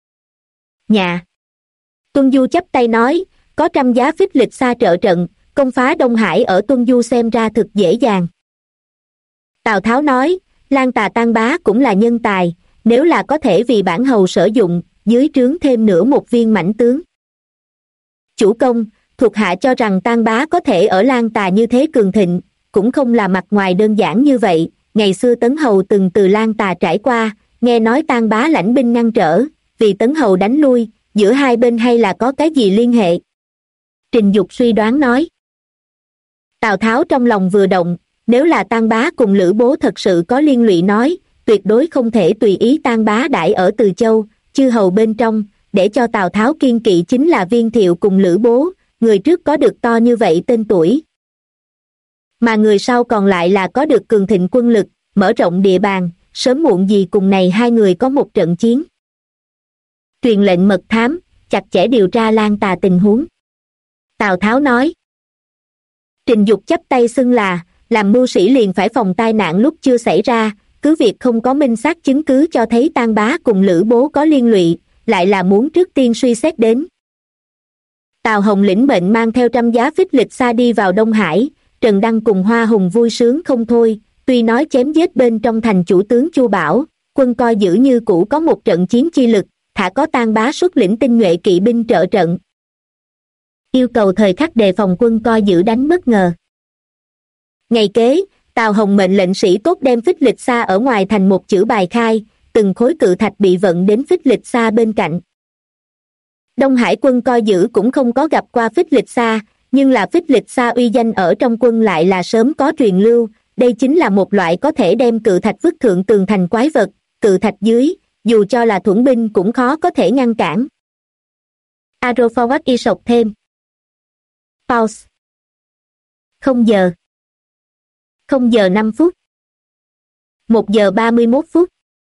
Nhà. Tuân Du chắp tay nói, có 100 giá Phích Lịch Sa trợ trận, công phá Đông Hải ở Tuân Du xem ra thực dễ dàng. Tào Tháo nói, Lan Tà Tan Bá cũng là nhân tài, nếu là có thể vì bản hầu sử dụng, dưới trướng thêm nữa một viên mãnh tướng. Chủ công, thuộc hạ cho rằng Tan Bá có thể ở Lan Tà như thế cường thịnh, cũng không là mặt ngoài đơn giản như vậy, ngày xưa Tấn Hầu từng từ Lan Tà trải qua, nghe nói Tan Bá lãnh binh ngăn trở, vì Tấn Hầu đánh lui, giữa hai bên hay là có cái gì liên hệ? Trình Dục suy đoán nói. Tào Tháo trong lòng vừa động, nếu là Tan Bá cùng Lữ Bố thật sự có liên lụy nói, tuyệt đối không thể tùy ý Tan Bá đãi ở Từ Châu, chư hầu bên trong, để cho Tào Tháo kiên kỵ chính là Viên Thiệu cùng Lữ Bố, người trước có được to như vậy tên tuổi. Mà người sau còn lại là có được cường thịnh quân lực, mở rộng địa bàn, sớm muộn gì cùng này hai người có một trận chiến. Truyền lệnh mật thám, chặt chẽ điều tra Lan Tà tình huống. Tào Tháo nói. Trình Dục chắp tay xưng là, làm mưu sĩ liền phải phòng tai nạn lúc chưa xảy ra, cứ việc không có minh xác chứng cứ cho thấy Tan Bá cùng Lữ Bố có liên lụy, lại là muốn trước tiên suy xét đến. Tào Hồng lĩnh bệnh mang theo 100 giá Phích Lịch Sa đi vào Đông Hải, Trần Đăng cùng Hoa Hùng vui sướng không thôi, tuy nói chém giết bên trong thành chủ tướng Chu Bảo, quân coi giữ như cũ có một trận chiến chi lực, thả có Tan Bá xuất lĩnh tinh nhuệ kỵ binh trợ trận. Yêu cầu thời khắc đề phòng quân coi giữ đánh bất ngờ. Ngày kế, Tào Hồng mệnh lệnh sĩ tốt đem Phích Lịch Sa ở ngoài thành một chữ bài khai, từng khối cự thạch bị vận đến Phích Lịch Sa bên cạnh. Đông Hải quân coi giữ cũng không có gặp qua Phích Lịch Sa, nhưng là Phích Lịch Sa uy danh ở trong quân lại là sớm có truyền lưu, đây chính là một loại có thể đem cự thạch vứt thượng tường thành quái vật, cự thạch dưới, dù cho là thuẫn binh cũng khó có thể ngăn cản. Arrow forward y sọc thêm. Pause. 0 giờ. 0 giờ 5 phút. 1 giờ 31 phút.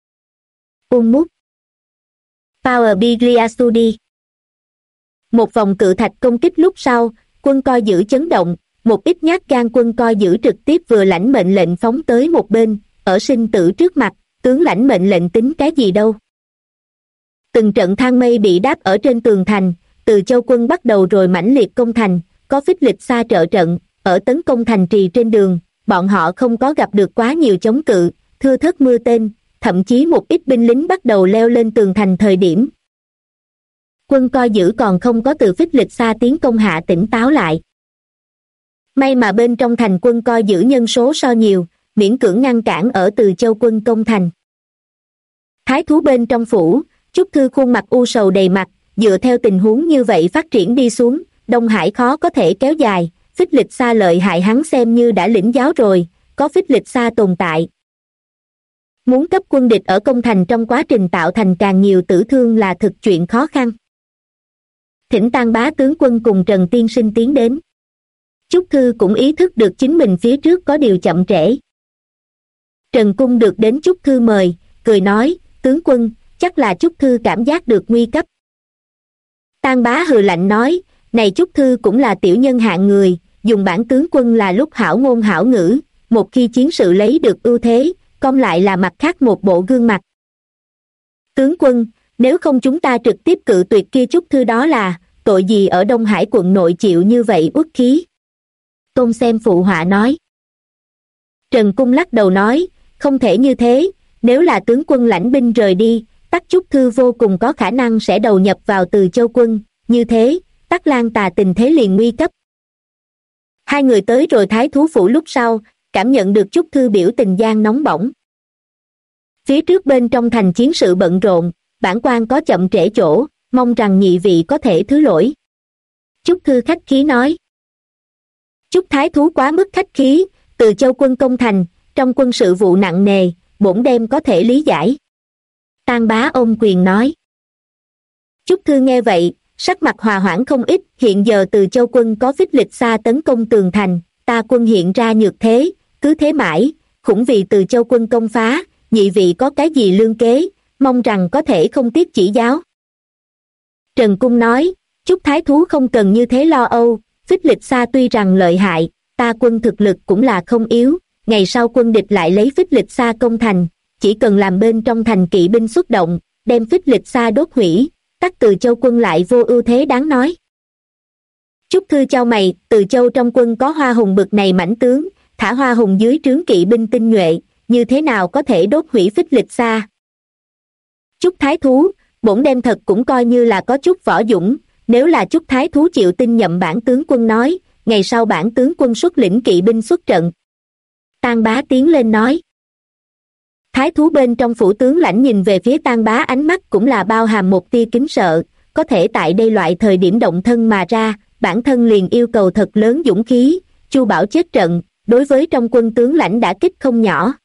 Mút. Power Biglia Studi. Một vòng cự thạch công kích lúc sau, quân coi giữ chấn động, một ít nhát gan quân coi giữ trực tiếp vừa lãnh mệnh lệnh phóng tới một bên, ở sinh tử trước mặt, tướng lãnh mệnh lệnh tính cái gì đâu. Từng trận thang mây bị đáp ở trên tường thành, Từ Châu quân bắt đầu rồi mãnh liệt công thành, có Phích Lịch Sa trợ trận, ở tấn công thành trì trên đường, bọn họ không có gặp được quá nhiều chống cự, thưa thớt mưa tên, thậm chí một ít binh lính bắt đầu leo lên tường thành thời điểm. Quân coi giữ còn không có từ Phích Lịch Sa tiến công hạ tỉnh táo lại. May mà bên trong thành quân coi giữ nhân số so nhiều, miễn cưỡng ngăn cản ở Từ Châu quân công thành. Thái thú bên trong phủ, Chúc Thư khuôn mặt u sầu đầy mặt, dựa theo tình huống như vậy phát triển đi xuống, Đông Hải khó có thể kéo dài, Phích Lịch Sa lợi hại hắn xem như đã lĩnh giáo rồi, có Phích Lịch Sa tồn tại. Muốn cấp quân địch ở công thành trong quá trình tạo thành càng nhiều tử thương là thực chuyện khó khăn. Thỉnh Tang Bá tướng quân cùng Trần tiên sinh tiến đến. Chúc Thư cũng ý thức được chính mình phía trước có điều chậm trễ. Trần Cung được đến Chúc Thư mời, cười nói, tướng quân, chắc là Chúc Thư cảm giác được nguy cấp. Tang Bá hừ lạnh nói, này Chúc Thư cũng là tiểu nhân hạng người, dùng bản tướng quân là lúc hảo ngôn hảo ngữ, một khi chiến sự lấy được ưu thế, cong lại là mặt khác một bộ gương mặt. Tướng quân, nếu không chúng ta trực tiếp cự tuyệt kia Chúc Thư đó là, tội gì ở Đông Hải quận nội chịu như vậy uất khí. Tôn Xem phụ họa nói. Trần Cung lắc đầu nói, không thể như thế, nếu là tướng quân lãnh binh rời đi, Tắc Chúc Thư vô cùng có khả năng sẽ đầu nhập vào Từ Châu quân, như thế, Tắc Lan Tà tình thế liền nguy cấp. Hai người tới rồi Thái thú phủ lúc sau, cảm nhận được Chúc Thư biểu tình gian nóng bỏng. Phía trước bên trong thành chiến sự bận rộn, bản quan có chậm trễ chỗ, mong rằng nhị vị có thể thứ lỗi. Chúc Thư khách khí nói. Chúc Thái thú quá mức khách khí, Từ Châu quân công thành, trong quân sự vụ nặng nề, bổn đem có thể lý giải. Tang Bá ôm quyền nói. Chúc Thư nghe vậy, sắc mặt hòa hoãn không ít, hiện giờ Từ Châu quân có Phích Lịch Sa tấn công tường thành, ta quân hiện ra nhược thế, cứ thế mãi, khủng vì Từ Châu quân công phá, nhị vị có cái gì lương kế, mong rằng có thể không tiếc chỉ giáo. Trần Cung nói, Chúc Thái thú không cần như thế lo âu, Phích Lịch Sa tuy rằng lợi hại, ta quân thực lực cũng là không yếu, ngày sau quân địch lại lấy Phích Lịch Sa công thành, chỉ cần làm bên trong thành kỵ binh xuất động, đem Phích Lịch Sa đốt hủy, Tắc Từ Châu quân lại vô ưu thế đáng nói. Chúc Thư chau mày, Từ Châu trong quân có Hoa Hùng bực này mãnh tướng, thả Hoa Hùng dưới trướng kỵ binh tinh nhuệ, như thế nào có thể đốt hủy Phích Lịch Sa? Chúc Thái thú, bổn đem thật cũng coi như là có chút võ dũng, nếu là Chúc Thái thú chịu tin nhậm bản tướng quân nói, ngày sau bản tướng quân xuất lĩnh kỵ binh xuất trận. Tang Bá tiến lên nói. Thái thú bên trong phủ tướng lãnh nhìn về phía Tang Bá ánh mắt cũng là bao hàm một tia kính sợ, có thể tại đây loại thời điểm động thân mà ra, bản thân liền yêu cầu thật lớn dũng khí, Chu Bảo chết trận, đối với trong quân tướng lãnh đã kích không nhỏ.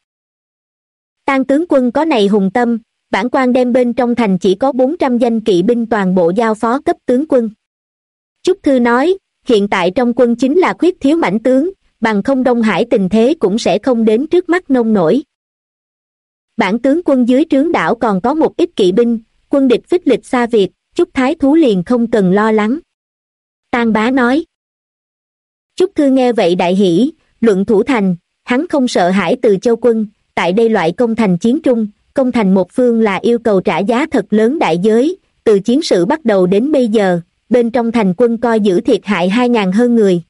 Tang tướng quân có này hùng tâm, bản quan đem bên trong thành chỉ có 400 danh kỵ binh toàn bộ giao phó cấp tướng quân. Chúc Thư nói, hiện tại trong quân chính là khuyết thiếu mãnh tướng, bằng không Đông Hải tình thế cũng sẽ không đến trước mắt nông nổi. Bản tướng quân dưới trướng đảo còn có một ít kỵ binh, quân địch Phích Lịch Sa Việt, Chúc Thái thú liền không cần lo lắng. Tang Bá nói. Chúc Thư nghe vậy đại hỉ, luận thủ thành, hắn không sợ hãi Từ Châu quân, tại đây loại công thành chiến trung, công thành một phương là yêu cầu trả giá thật lớn đại giới, từ chiến sự bắt đầu đến bây giờ, bên trong thành quân coi giữ thiệt hại 2.000 hơn người.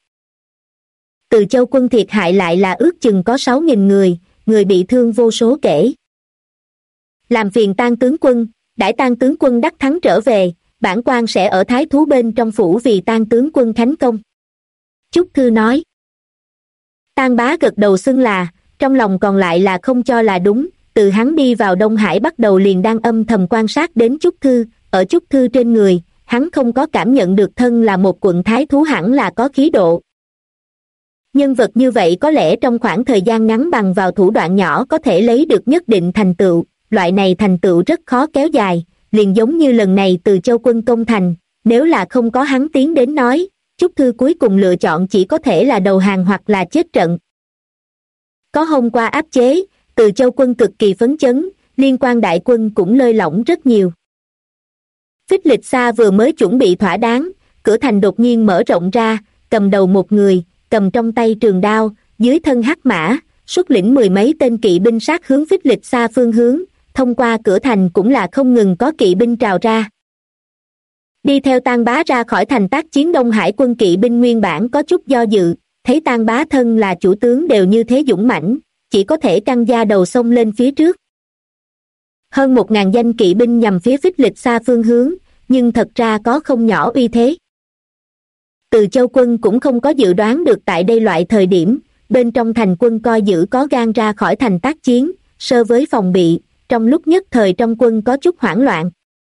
Từ Châu quân thiệt hại lại là ước chừng có 6.000 người, người bị thương vô số kể. Làm phiền Tang tướng quân, đãi Tang tướng quân đắc thắng trở về, bản quan sẽ ở Thái thú bên trong phủ vì Tang tướng quân khánh công. Chúc Thư nói. Tang Bá gật đầu xưng là, trong lòng còn lại là không cho là đúng, từ hắn đi vào Đông Hải bắt đầu liền đang âm thầm quan sát đến Chúc Thư, ở Chúc Thư trên người, hắn không có cảm nhận được thân là một quận thái thú hẳn là có khí độ. Nhân vật như vậy có lẽ trong khoảng thời gian ngắn bằng vào thủ đoạn nhỏ có thể lấy được nhất định thành tựu, loại này thành tựu rất khó kéo dài, liền giống như lần này Từ Châu quân công thành, nếu là không có hắn tiến đến nói, Chúc Thư cuối cùng lựa chọn chỉ có thể là đầu hàng hoặc là chết trận. Có hôm qua áp chế, Từ Châu quân cực kỳ phấn chấn, liên quan đại quân cũng lơi lỏng rất nhiều. Phích Lịch Sa vừa mới chuẩn bị thỏa đáng, cửa thành đột nhiên mở rộng ra, cầm đầu một người, cầm trong tay trường đao, dưới thân hắc mã, xuất lĩnh mười mấy tên kỵ binh sát hướng Phích Lịch Sa phương hướng, thông qua cửa thành cũng là không ngừng có kỵ binh trào ra. Đi theo Tang Bá ra khỏi thành tác chiến, Đông Hải quân kỵ binh nguyên bản có chút do dự, thấy Tang Bá thân là chủ tướng đều như thế dũng mãnh, chỉ có thể căng da đầu xông lên phía trước. Hơn 1.000 danh kỵ binh nhằm phía Phích Lịch Sa phương hướng, nhưng thật ra có không nhỏ uy thế. Từ Châu quân cũng không có dự đoán được tại đây loại thời điểm, bên trong thành quân coi giữ có gan ra khỏi thành tác chiến, sơ với phòng bị, trong lúc nhất thời trong quân có chút hoảng loạn.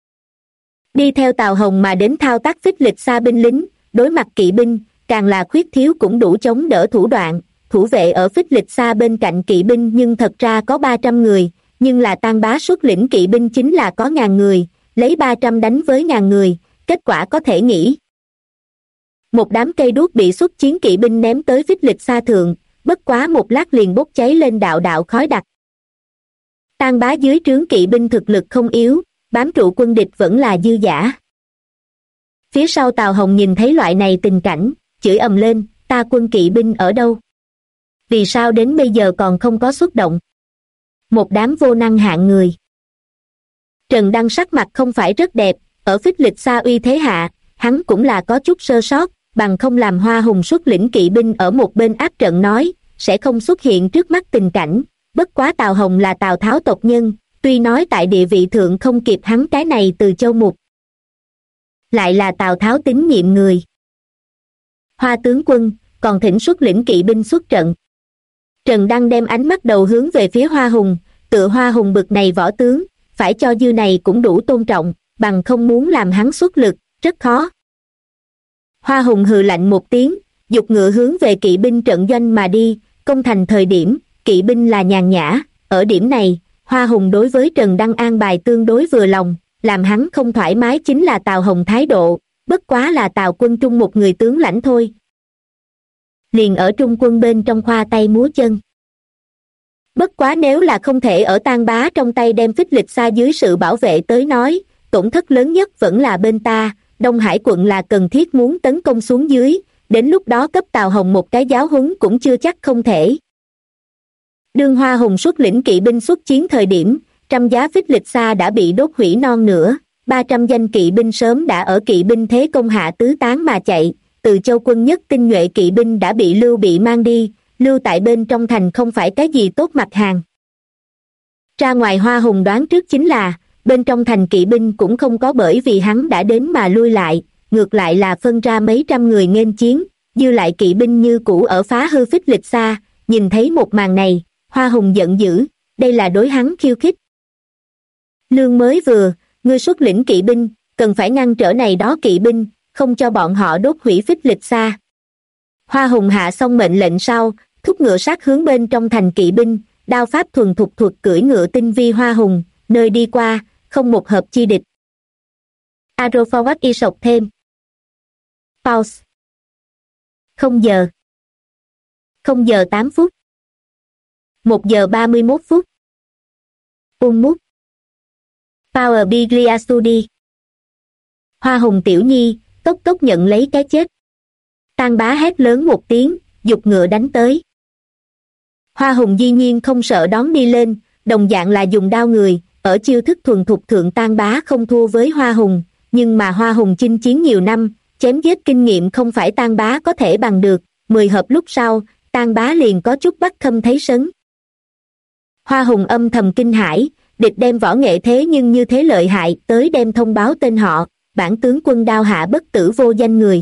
Đi theo Tào Hồng mà đến thao tác Phích Lịch Sa binh lính, đối mặt kỵ binh, càng là khuyết thiếu cũng đủ chống đỡ thủ đoạn, thủ vệ ở Phích Lịch Sa bên cạnh kỵ binh nhưng thật ra có 300 người, nhưng là Tang Bá xuất lĩnh kỵ binh chính là có 1.000 người, lấy 300 đánh với 1.000 người, kết quả có thể nghĩ. Một đám cây đuốc bị xuất chiến kỵ binh ném tới Phích Lịch Sa thượng, bất quá một lát liền bốc cháy lên đạo đạo khói đặc. Tang Bá dưới trướng kỵ binh thực lực không yếu, bám trụ quân địch vẫn là dư dả. Phía sau Tào Hồng nhìn thấy loại này tình cảnh, chửi ầm lên, ta quân kỵ binh ở đâu? Vì sao đến bây giờ còn không có xuất động? Một đám vô năng hạng người. Trần Đăng sắc mặt không phải rất đẹp, ở Phích Lịch Sa uy thế hạ, hắn cũng là có chút sơ sót, bằng không làm Hoa Hùng xuất lĩnh kỵ binh ở một bên áp trận nói, sẽ không xuất hiện trước mắt tình cảnh. Bất quá Tào Hồng là Tào Tháo tộc nhân, tuy nói tại địa vị thượng không kịp hắn cái này Từ Châu mục, lại là Tào Tháo tín nhiệm người. Hoa tướng quân, còn thỉnh xuất lĩnh kỵ binh xuất trận. Trần Đăng đem ánh mắt đầu hướng về phía Hoa Hùng, tựa Hoa Hùng bực này võ tướng, phải cho dư này cũng đủ tôn trọng, bằng không muốn làm hắn xuất lực, rất khó. Hoa Hùng hừ lạnh một tiếng, giục ngựa hướng về kỵ binh trận doanh mà đi, công thành thời điểm, kỵ binh là nhàn nhã, ở điểm này, Hoa Hùng đối với Trần Đăng an bài tương đối vừa lòng, làm hắn không thoải mái chính là Tào Hồng thái độ, bất quá là Tào quân trung một người tướng lãnh thôi. Liền ở trung quân bên trong khoa tay múa chân. Bất quá nếu là không thể ở Tang Bá trong tay đem Phích Lịch Sa dưới sự bảo vệ tới nói, tổn thất lớn nhất vẫn là bên ta, Đông Hải quận là cần thiết muốn tấn công xuống dưới, đến lúc đó cấp Tào Hồng một cái giáo huấn cũng chưa chắc không thể. Đương Hoa Hùng xuất lĩnh kỵ binh xuất chiến thời điểm, trăm giá Phích Lịch Sa đã bị đốt hủy non nửa, 300 danh kỵ binh sớm đã ở kỵ binh thế công hạ tứ tán mà chạy, Từ Châu quân nhất tinh nhuệ kỵ binh đã bị mang đi, lưu tại bên trong thành không phải cái gì tốt mặt hàng. Ra ngoài Hoa Hùng đoán trước chính là, bên trong thành kỵ binh cũng không có bởi vì hắn đã đến mà lui lại, ngược lại là phân ra mấy trăm người nghênh chiến, dư lại kỵ binh như cũ ở phá hư Phích Lịch Sa. Nhìn thấy một màn này, Hoa Hùng giận dữ, đây là đối hắn khiêu khích. Lương mới vừa, ngươi xuất lĩnh kỵ binh, cần phải ngăn trở này đó kỵ binh, không cho bọn họ đốt hủy Phích Lịch Sa. Hoa Hùng hạ xong mệnh lệnh sau, thúc ngựa sát hướng bên trong thành kỵ binh, đao pháp thuần thục thuật cưỡi ngựa tinh vi Hoa Hùng, nơi đi qua, không một hợp chi địch. Arrow forward y sọc thêm. Pause. 0 giờ. 0 giờ 8 phút. 1 giờ 31 phút. Mút. Power Biglia Studi. Hoa Hùng tiểu nhi, tốc tốc nhận lấy cái chết. Tang Bá hét lớn một tiếng, giục ngựa đánh tới. Hoa Hùng dĩ nhiên không sợ đón đi lên, đồng dạng là dùng đao người, ở chiêu thức thuần thục thượng Tang Bá không thua với Hoa Hùng, nhưng mà Hoa Hùng chinh chiến nhiều năm, chém giết kinh nghiệm không phải Tang Bá có thể bằng được, 10 hợp lúc sau, Tang Bá liền có chút bắt khâm thấy sấn. Hoa Hùng âm thầm kinh hãi, địch đem võ nghệ thế nhưng như thế lợi hại, tới đem thông báo tên họ, bản tướng quân đao hạ bất tử vô danh người.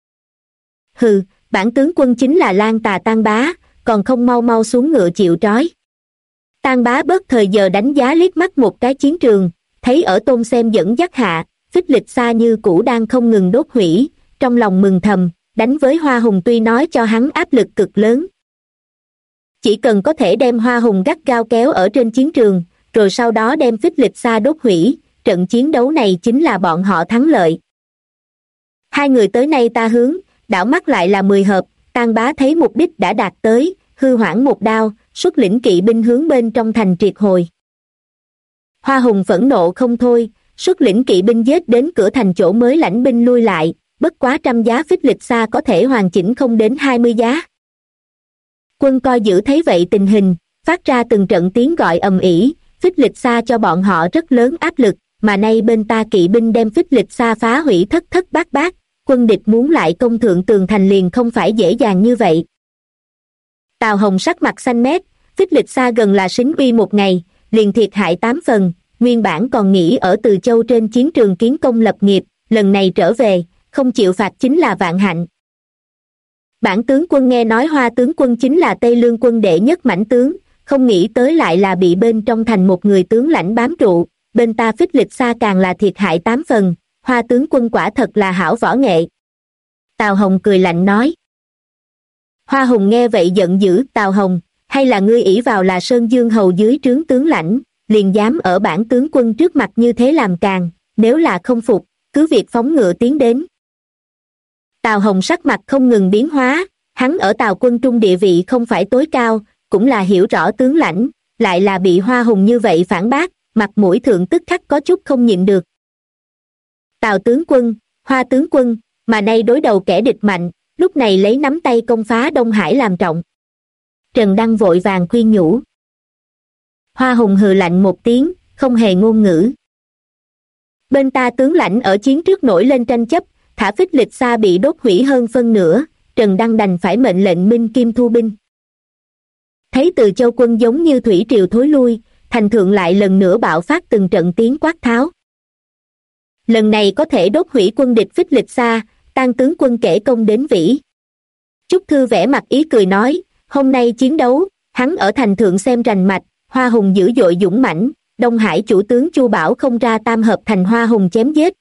Hừ, bản tướng quân chính là Lan Tà Tang Bá, còn không mau mau xuống ngựa chịu trói. Tang Bá bớt thời giờ đánh giá liếc mắt một cái chiến trường, thấy ở Tôn Xem dẫn dắt hạ, Phích Lịch Sa như cũ đang không ngừng đốt hủy, trong lòng mừng thầm, đánh với Hoa Hùng tuy nói cho hắn áp lực cực lớn. Chỉ cần có thể đem Hoa Hùng gắt gao kéo ở trên chiến trường, rồi sau đó đem Phích Lịch Sa đốt hủy, trận chiến đấu này chính là bọn họ thắng lợi. Hai người tới nay ta hướng, đảo mắt lại là 10 hợp, Tang Bá thấy mục đích đã đạt tới, hư hoảng một đao, xuất lĩnh kỵ binh hướng bên trong thành triệt hồi. Hoa Hùng phẫn nộ không thôi, xuất lĩnh kỵ binh giết đến cửa thành chỗ mới lãnh binh lui lại, bất quá 100 giá phích lịch xa có thể hoàn chỉnh không đến 20 giá. Quân coi giữ thấy vậy tình hình, phát ra từng trận tiếng gọi ầm ĩ, phích lịch xa cho bọn họ rất lớn áp lực, mà nay bên ta kỵ binh đem phích lịch xa phá hủy thất thất bát bát, quân địch muốn lại công thượng tường thành liền không phải dễ dàng như vậy. Tào Hồng sắc mặt xanh mét, phích lịch xa gần là sính uy một ngày, liền thiệt hại 8 phần, nguyên bản còn nghĩ ở Từ Châu trên chiến trường kiến công lập nghiệp, lần này trở về, không chịu phạt chính là vạn hạnh. Bản tướng quân nghe nói Hoa tướng quân chính là Tây Lương quân đệ nhất mãnh tướng, không nghĩ tới lại là bị bên trong thành một người tướng lãnh bám trụ, bên ta phích lịch xa càng là thiệt hại 8 phần, Hoa tướng quân quả thật là hảo võ nghệ. Tào Hồng cười lạnh nói. Hoa Hùng nghe vậy giận dữ, Tào Hồng, hay là ngươi ỷ vào là Sơn Dương hầu dưới trướng tướng lãnh, liền dám ở bản tướng quân trước mặt như thế làm càn, nếu là không phục, cứ việc phóng ngựa tiến đến. Tào Hồng sắc mặt không ngừng biến hóa, hắn ở Tào quân trung địa vị không phải tối cao, cũng là hiểu rõ tướng lãnh, lại là bị Hoa Hùng như vậy phản bác, mặt mũi thượng tức khắc có chút không nhịn được. Tào tướng quân, Hoa tướng quân, mà nay đối đầu kẻ địch mạnh, lúc này lấy nắm tay công phá Đông Hải làm trọng. Trần Đăng vội vàng khuyên nhủ. Hoa Hùng hừ lạnh một tiếng, không hề ngôn ngữ. Bên ta tướng lãnh ở chiến trước nổi lên tranh chấp, thả phích lịch xa bị đốt hủy hơn phân nửa, Trần Đăng đành phải mệnh lệnh Minh Kim thu binh. Thấy Từ Châu quân giống như thủy triều thối lui, thành thượng lại lần nữa bạo phát từng trận tiếng quát tháo. Lần này có thể đốt hủy quân địch phích lịch xa, Tang tướng quân kể công đến vĩ. Chúc Thư vẻ mặt ý cười nói, hôm nay chiến đấu, hắn ở thành thượng xem rành mạch, Hoa Hùng dữ dội dũng mãnh, Đông Hải chủ tướng Chu Bảo không ra tam hợp thành Hoa Hùng chém giết.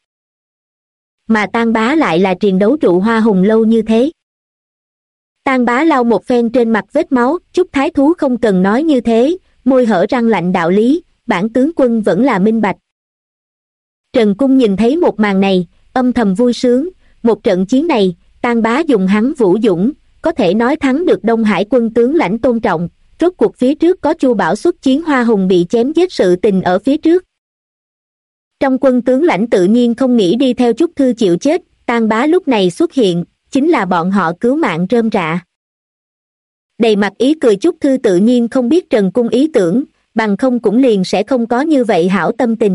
Mà Tang Bá lại là triền đấu trụ Hoa Hùng lâu như thế. Tang Bá lau một phen trên mặt vết máu, Chúc Thái Thú không cần nói như thế, môi hở răng lạnh đạo lý, bản tướng quân vẫn là minh bạch. Trần Cung nhìn thấy một màn này, âm thầm vui sướng, một trận chiến này, Tang Bá dùng hắn vũ dũng, có thể nói thắng được Đông Hải quân tướng lãnh tôn trọng, rốt cuộc phía trước có Chu Bảo xuất chiến Hoa Hùng bị chém giết sự tình ở phía trước. Trong quân tướng lãnh tự nhiên không nghĩ đi theo Chúc Thư chịu chết, Tang Bá lúc này xuất hiện, chính là bọn họ cứu mạng rơm rạ. Đầy mặt ý cười Chúc Thư tự nhiên không biết Trần Cung ý tưởng, bằng không cũng liền sẽ không có như vậy hảo tâm tình.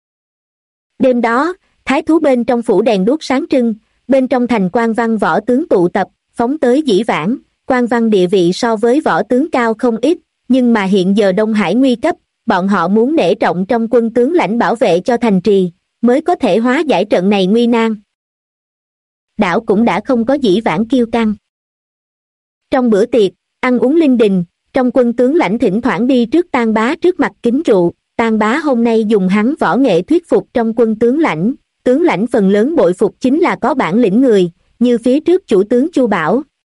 Đêm đó, thái thú bên trong phủ đèn đuốc sáng trưng, bên trong thành quan văn võ tướng tụ tập, phóng tới dĩ vãng, quan văn địa vị so với võ tướng cao không ít, nhưng mà hiện giờ Đông Hải nguy cấp, bọn họ muốn nể trọng trong quân tướng lãnh bảo vệ cho thành trì, mới có thể hóa giải trận này nguy nan. Đảo cũng đã không có dĩ vãng kiêu căng. Trong bữa tiệc, ăn uống linh đình, trong quân tướng lãnh thỉnh thoảng đi trước Tang Bá trước mặt kính rượu, Tang Bá hôm nay dùng hắn võ nghệ thuyết phục trong quân tướng lãnh phần lớn bội phục chính là có bản lĩnh người, như phía trước chủ tướng Chu Bảo.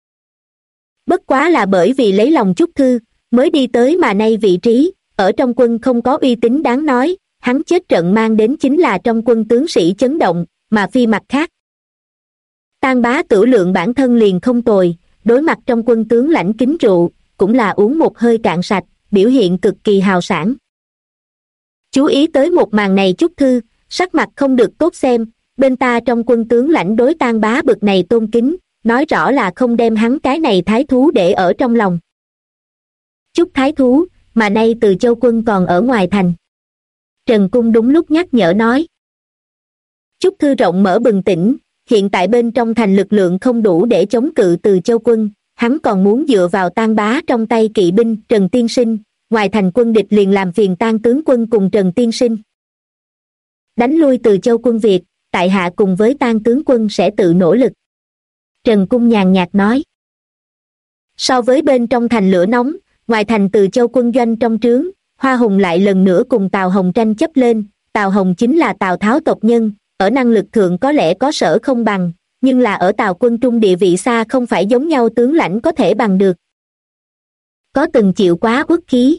Bất quá là bởi vì lấy lòng Chúc Thư, mới đi tới mà nay vị trí, ở trong quân không có uy tín đáng nói, hắn chết trận mang đến chính là trong quân tướng sĩ chấn động, mà phi mặt khác. Tang Bá tửu lượng bản thân liền không tồi, đối mặt trong quân tướng lãnh kính rượu, cũng là uống một hơi cạn sạch, biểu hiện cực kỳ hào sảng. Chú ý tới một màn này Chúc Thư, sắc mặt không được tốt xem, bên ta trong quân tướng lãnh đối Tang Bá bực này tôn kính, nói rõ là không đem hắn cái này thái thú để ở trong lòng. Chúc thái thú, mà nay Từ Châu quân còn ở ngoài thành. Trần Cung đúng lúc nhắc nhở nói. Chúc Thư rộng mở bừng tỉnh, hiện tại bên trong thành lực lượng không đủ để chống cự Từ Châu quân, hắn còn muốn dựa vào Tang Bá trong tay kỵ binh Trần Tiên Sinh, ngoài thành quân địch liền làm phiền Tang tướng quân cùng Trần Tiên Sinh. Đánh lui Từ Châu quân Việt, tại hạ cùng với Tang tướng quân sẽ tự nỗ lực. Trần Cung nhàn nhạt nói. So với bên trong thành lửa nóng, ngoài thành Từ Châu quân doanh trong trướng, Hoa Hùng lại lần nữa cùng Tào Hồng tranh chấp lên, Tào Hồng chính là Tào Tháo tộc nhân, ở năng lực thượng có lẽ có sở không bằng, nhưng là ở Tào quân trung địa vị xa không phải giống nhau tướng lãnh có thể bằng được. Có từng chịu quá uất khí.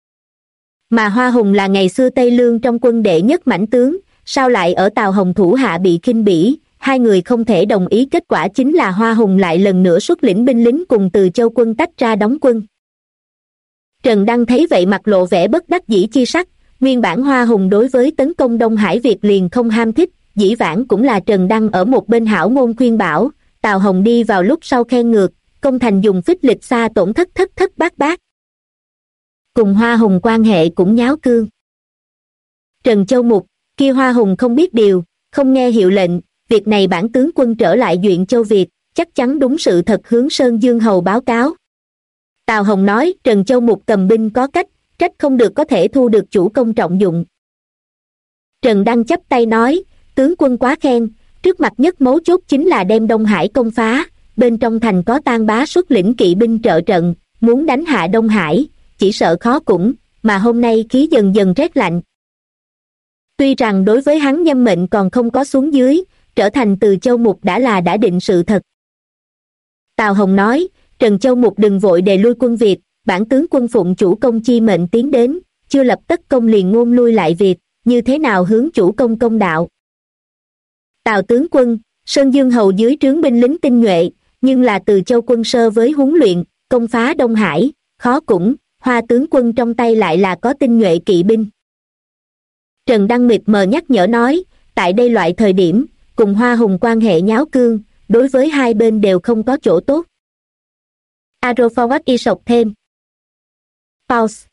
Mà Hoa Hùng là ngày xưa Tây Lương trong quân đệ nhất mãnh tướng, sao lại ở Tào Hồng thủ hạ bị khinh bỉ, hai người không thể đồng ý, kết quả chính là Hoa Hùng lại lần nữa xuất lĩnh binh lính cùng Từ Châu quân tách ra đóng quân. Trần Đăng thấy vậy mặt lộ vẻ bất đắc dĩ chi sắc, nguyên bản Hoa Hùng đối với tấn công Đông Hải Việt liền không ham thích, dĩ vãng cũng là Trần Đăng ở một bên hảo ngôn khuyên bảo, Tào Hồng đi vào lúc sau khen ngược, công thành dùng phích lịch xa tổn thất thất thất bát bát. Cùng Hoa Hùng quan hệ cũng nháo cương. Trần Châu Mục, kia Hoa Hùng không biết điều, không nghe hiệu lệnh, việc này bản tướng quân trở lại Duyện Châu Việt, chắc chắn đúng sự thật hướng Sơn Dương Hầu báo cáo. Tào Hồng nói, Trần Châu Mục cầm binh có cách, trách không được có thể thu được chủ công trọng dụng. Trần Đăng chắp tay nói, tướng quân quá khen, trước mặt nhất mấu chốt chính là đem Đông Hải công phá, bên trong thành có Tang Bá xuất lĩnh kỵ binh trợ trận, muốn đánh hạ Đông Hải, chỉ sợ khó cũng, mà hôm nay khí dần dần rét lạnh. Tuy rằng đối với hắn nhâm mệnh còn không có xuống dưới, trở thành Từ Châu Mục đã định sự thật. Tào Hồng nói, Trần Châu Mục đừng vội đề lui quân Việt, bản tướng quân phụng chủ công chi mệnh tiến đến, chưa lập tất công liền ngôn lui lại Việt, như thế nào hướng chủ công công đạo. Tào tướng quân, Sơn Dương Hầu dưới trướng binh lính tinh nhuệ, nhưng là Từ Châu quân sơ với huấn luyện, công phá Đông Hải, khó cũng, Hoa tướng quân trong tay lại là có tinh nhuệ kỵ binh. Trần Đăng mịt mờ nhắc nhở nói, tại đây loại thời điểm, cùng Hoa Hùng quan hệ nháo cương, đối với hai bên đều không có chỗ tốt. Arrow forward y sọc thêm. Pause.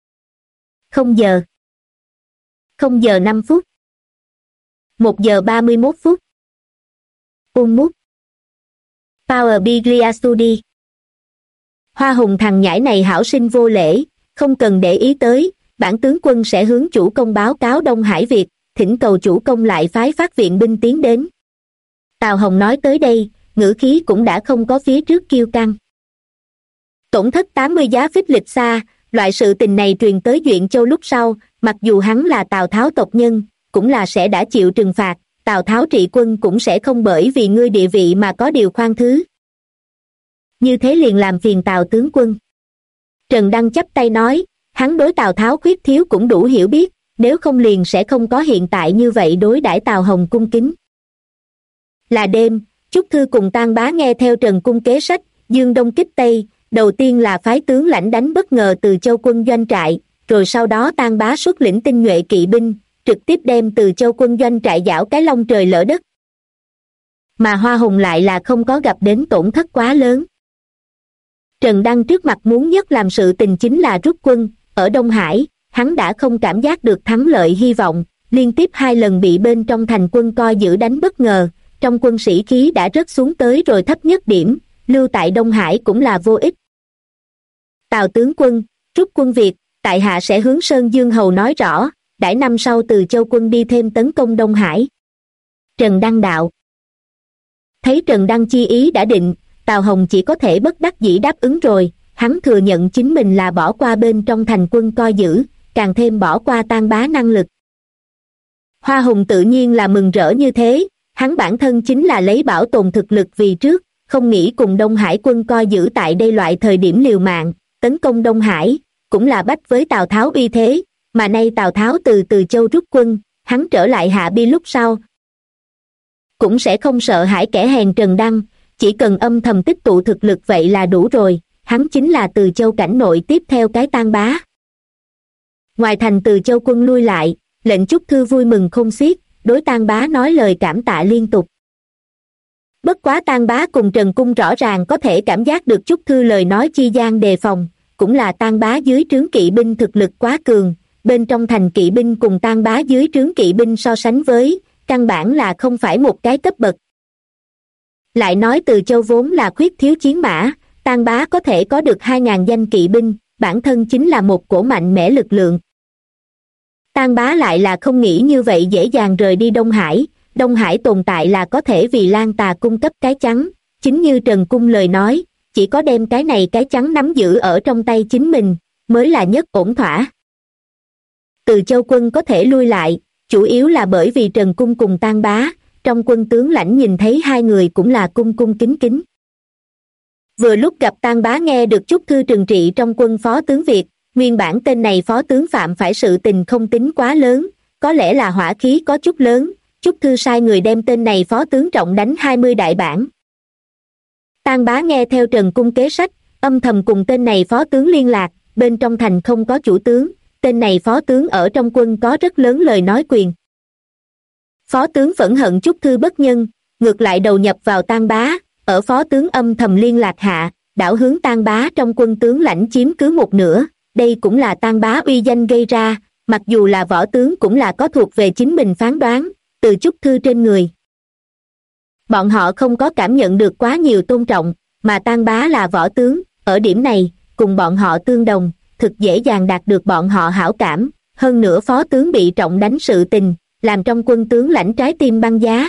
0 giờ 5 phút. 1 giờ 31 phút. Mút. Power Biglia Studi. Hoa Hùng thằng nhãi này hảo sinh vô lễ, không cần để ý tới, bản tướng quân sẽ hướng chủ công báo cáo Đông Hải Việt, thỉnh cầu chủ công lại phái phát viện binh tiến đến. Tào Hồng nói tới đây, ngữ khí cũng đã không có phía trước kiêu căng. Tổn thất 80 giá phích lịch xa, loại sự tình này truyền tới Duyện Châu lúc sau, mặc dù hắn là Tào Tháo tộc nhân, cũng là sẽ đã chịu trừng phạt, Tào Tháo trị quân cũng sẽ không bởi vì ngươi địa vị mà có điều khoan thứ. Như thế liền làm phiền Tào tướng quân. Trần Đăng chắp tay nói, hắn đối Tào Tháo khuyết thiếu cũng đủ hiểu biết, nếu không liền sẽ không có hiện tại như vậy đối đãi Tào Hồng cung kính. Là đêm, Chúc Thư cùng Tang Bá nghe theo Trần cung kế sách, dương đông kích tây, đầu tiên là phái tướng lãnh đánh bất ngờ Từ Châu quân doanh trại, rồi sau đó Tang Bá xuất lĩnh tinh nhuệ kỵ binh, trực tiếp đem Từ Châu quân doanh trại giảo cái long trời lỡ đất. Mà Hoa Hùng lại là không có gặp đến tổn thất quá lớn. Trần Đăng trước mặt muốn nhất làm sự tình chính là rút quân, ở Đông Hải, hắn đã không cảm giác được thắng lợi hy vọng, liên tiếp 2 lần bị bên trong thành quân coi giữ đánh bất ngờ, trong quân sĩ khí đã rớt xuống tới rồi thấp nhất điểm, lưu tại Đông Hải cũng là vô ích. Tào tướng quân, rút quân Việt, tại hạ sẽ hướng Sơn Dương Hầu nói rõ, đãi năm sau Từ Châu quân đi thêm tấn công Đông Hải. Trần Đăng đạo. Thấy Trần Đăng chi ý đã định, Tào Hồng chỉ có thể bất đắc dĩ đáp ứng rồi, hắn thừa nhận chính mình là bỏ qua bên trong thành quân coi giữ, càng thêm bỏ qua Tang Bá năng lực. Hoa Hùng tự nhiên là mừng rỡ như thế, hắn bản thân chính là lấy bảo tồn thực lực vì trước, không nghĩ cùng Đông Hải quân coi giữ tại đây loại thời điểm liều mạng, tấn công Đông Hải, cũng là bách với Tào Tháo uy thế, mà nay Tào Tháo từ Từ Châu rút quân, hắn trở lại Hạ Bi lúc sau. Cũng sẽ không sợ hãi kẻ hèn Trần Đăng, chỉ cần âm thầm tích tụ thực lực vậy là đủ rồi, hắn chính là Từ Châu cảnh nội tiếp theo cái Tang Bá. Ngoài thành Từ Châu quân lui lại, lệnh Chúc Thư vui mừng không xiết, đối Tang Bá nói lời cảm tạ liên tục. Bất quá Tang Bá cùng Trần Cung rõ ràng có thể cảm giác được Chúc Thư lời nói chi gian đề phòng, cũng là Tang Bá dưới trướng kỵ binh thực lực quá cường, bên trong thành kỵ binh cùng Tang Bá dưới trướng kỵ binh so sánh với, căn bản là không phải một cái cấp bậc. Lại nói Từ Châu vốn là khuyết thiếu chiến mã, Tang Bá có thể có được 2.000 danh kỵ binh, bản thân chính là một cổ mạnh mẽ lực lượng. Tang Bá lại là không nghĩ như vậy dễ dàng rời đi Đông Hải tồn tại là có thể vì Lan Tà cung cấp cái chắn, chính như Trần Cung lời nói, chỉ có đem cái này cái chắn nắm giữ ở trong tay chính mình, mới là nhất ổn thỏa. Từ Châu quân có thể lui lại, chủ yếu là bởi vì Trần Cung cùng Tang Bá, trong quân tướng lãnh nhìn thấy hai người cũng là cung cung kính kính. Vừa lúc gặp Tang Bá nghe được Chúc Thư trừng trị trong quân phó tướng Việt, nguyên bản tên này phó tướng phạm phải sự tình không tính quá lớn, có lẽ là hỏa khí có chút lớn, Chúc Thư sai người đem tên này phó tướng trọng đánh 20 đại bản. Tang Bá nghe theo Trần Cung kế sách, âm thầm cùng tên này phó tướng liên lạc, bên trong thành không có chủ tướng, tên này phó tướng ở trong quân có rất lớn lời nói quyền. Phó tướng phẫn hận Chúc Thư bất nhân, ngược lại đầu nhập vào Tang Bá, ở phó tướng âm thầm liên lạc hạ, đảo hướng Tang Bá trong quân tướng lãnh chiếm cứ một nửa, đây cũng là Tang Bá uy danh gây ra, mặc dù là võ tướng cũng là có thuộc về chính mình phán đoán, từ Chúc Thư trên người. Bọn họ không có cảm nhận được quá nhiều tôn trọng, mà Tang Bá là võ tướng, ở điểm này, cùng bọn họ tương đồng, thực dễ dàng đạt được bọn họ hảo cảm, hơn nữa phó tướng bị trọng đánh sự tình, làm trong quân tướng lãnh trái tim băng giá.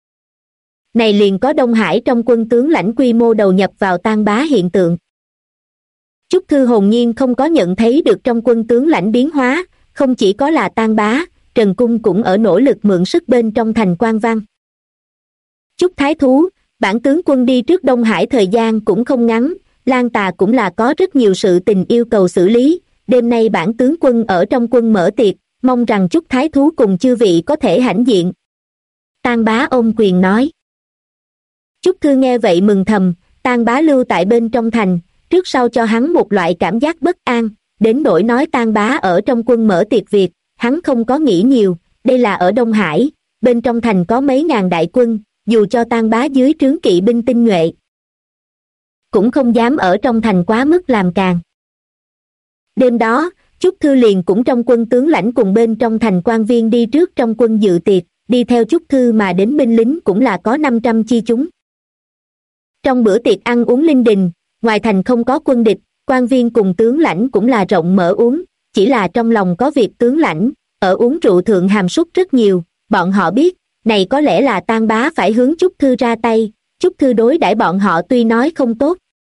Này liền có Đông Hải trong quân tướng lãnh quy mô đầu nhập vào Tang Bá hiện tượng. Chúc Thư hồn nhiên không có nhận thấy được trong quân tướng lãnh biến hóa, không chỉ có là Tang Bá, Trần Cung cũng ở nỗ lực mượn sức bên trong thành Quan Văn. Chúc Thái Thú, bản tướng quân đi trước Đông Hải thời gian cũng không ngắn, Lan Tà cũng là có rất nhiều sự tình yêu cầu xử lý, đêm nay bản tướng quân ở trong quân mở tiệc, mong rằng Chúc Thái Thú cùng chư vị có thể hãnh diện. Tang Bá ôm quyền nói. Chúc Thư nghe vậy mừng thầm, Tang Bá lưu tại bên trong thành, trước sau cho hắn một loại cảm giác bất an, đến nỗi nói Tang Bá ở trong quân mở tiệc việc, hắn không có nghĩ nhiều, đây là ở Đông Hải, bên trong thành có mấy ngàn đại quân, dù cho Tang Bá dưới trướng kỵ binh tinh nhuệ, cũng không dám ở trong thành quá mức làm càng. Đêm đó, Chúc Thư liền cũng trong quân tướng lãnh cùng bên trong thành quan viên đi trước trong quân dự tiệc, đi theo Chúc Thư mà đến binh lính cũng là có 500 chi chúng. Trong bữa tiệc ăn uống linh đình, ngoài thành không có quân địch, quan viên cùng tướng lãnh cũng là rộng mở uống, chỉ là trong lòng có việc tướng lãnh, ở uống rượu thượng hàm súc rất nhiều, bọn họ biết, này có lẽ là Tang Bá phải hướng Chúc Thư ra tay, Chúc Thư đối đãi bọn họ tuy nói không tốt.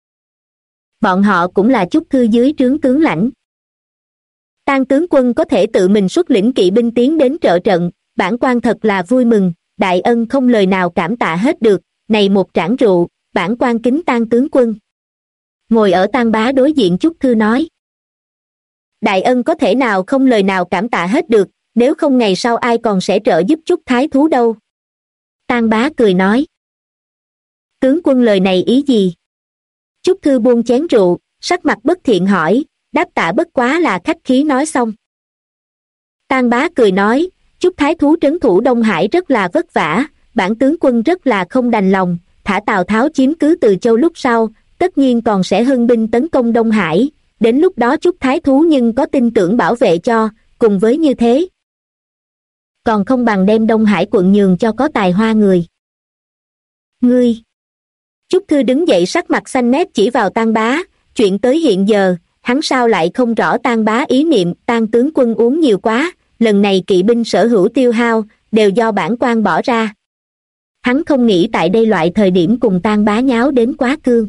Bọn họ cũng là Chúc Thư dưới trướng tướng lãnh. Tang tướng quân có thể tự mình xuất lĩnh kỵ binh tiến đến trợ trận, bản quan thật là vui mừng, đại ân không lời nào cảm tạ hết được, này một trảng rượu, bản quan kính Tang tướng quân. Ngồi ở Tang Bá đối diện Chúc Thư nói. Đại ân có thể nào không lời nào cảm tạ hết được, nếu không ngày sau ai còn sẽ trợ giúp Chúc Thái Thú đâu. Tang Bá cười nói. Tướng quân lời này ý gì? Chúc Thư buông chén rượu, sắc mặt bất thiện hỏi, đáp tạ bất quá là khách khí nói xong. Tang Bá cười nói, Chúc Thái Thú trấn thủ Đông Hải rất là vất vả, bản tướng quân rất là không đành lòng, thả Tào Tháo chiếm cứ Từ Châu lúc sau, tất nhiên còn sẽ hưng binh tấn công Đông Hải, đến lúc đó Chúc Thái Thú nhưng có tin tưởng bảo vệ cho, cùng với như thế. Còn không bằng đem Đông Hải quận nhường cho có tài hoa người. Ngươi! Chúc Thư đứng dậy sắc mặt xanh mét chỉ vào Tang Bá, chuyện tới hiện giờ, hắn sao lại không rõ Tang Bá ý niệm, Tang tướng quân uống nhiều quá, lần này kỵ binh sở hữu tiêu hao, đều do bản quan bỏ ra. Hắn không nghĩ tại đây loại thời điểm cùng Tang Bá nháo đến quá cương.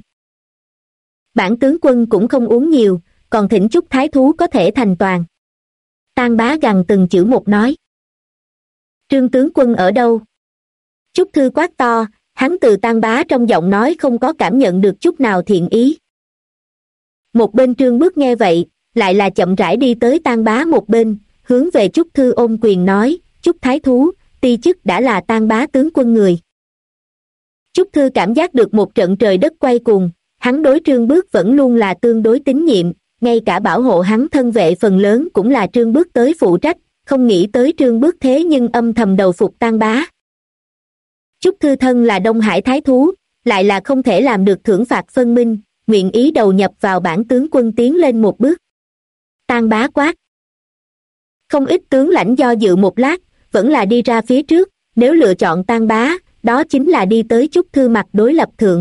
Bản tướng quân cũng không uống nhiều, còn thỉnh Chúc Thái Thú có thể thành toàn. Tang Bá gằn từng chữ một nói. Trương tướng quân ở đâu? Chúc Thư quát to, hắn từ Tang Bá trong giọng nói không có cảm nhận được chút nào thiện ý. Một bên Trương Bước nghe vậy, lại là chậm rãi đi tới Tang Bá một bên, hướng về Chúc Thư ôm quyền nói, Chúc Thái Thú, ti chức đã là Tang Bá tướng quân người. Chúc Thư cảm giác được một trận trời đất quay cuồng, hắn đối Trương Bước vẫn luôn là tương đối tín nhiệm, ngay cả bảo hộ hắn thân vệ phần lớn cũng là Trương Bước tới phụ trách, không nghĩ tới Trương Bước thế nhưng âm thầm đầu phục Tang Bá. Chúc Thư thân là Đông Hải Thái Thú, lại là không thể làm được thưởng phạt phân minh, nguyện ý đầu nhập vào bản tướng quân tiến lên một bước. Tang Bá quát. Không ít tướng lãnh do dự một lát, vẫn là đi ra phía trước, nếu lựa chọn Tang Bá, đó chính là đi tới Chúc Thư mặt đối lập thượng.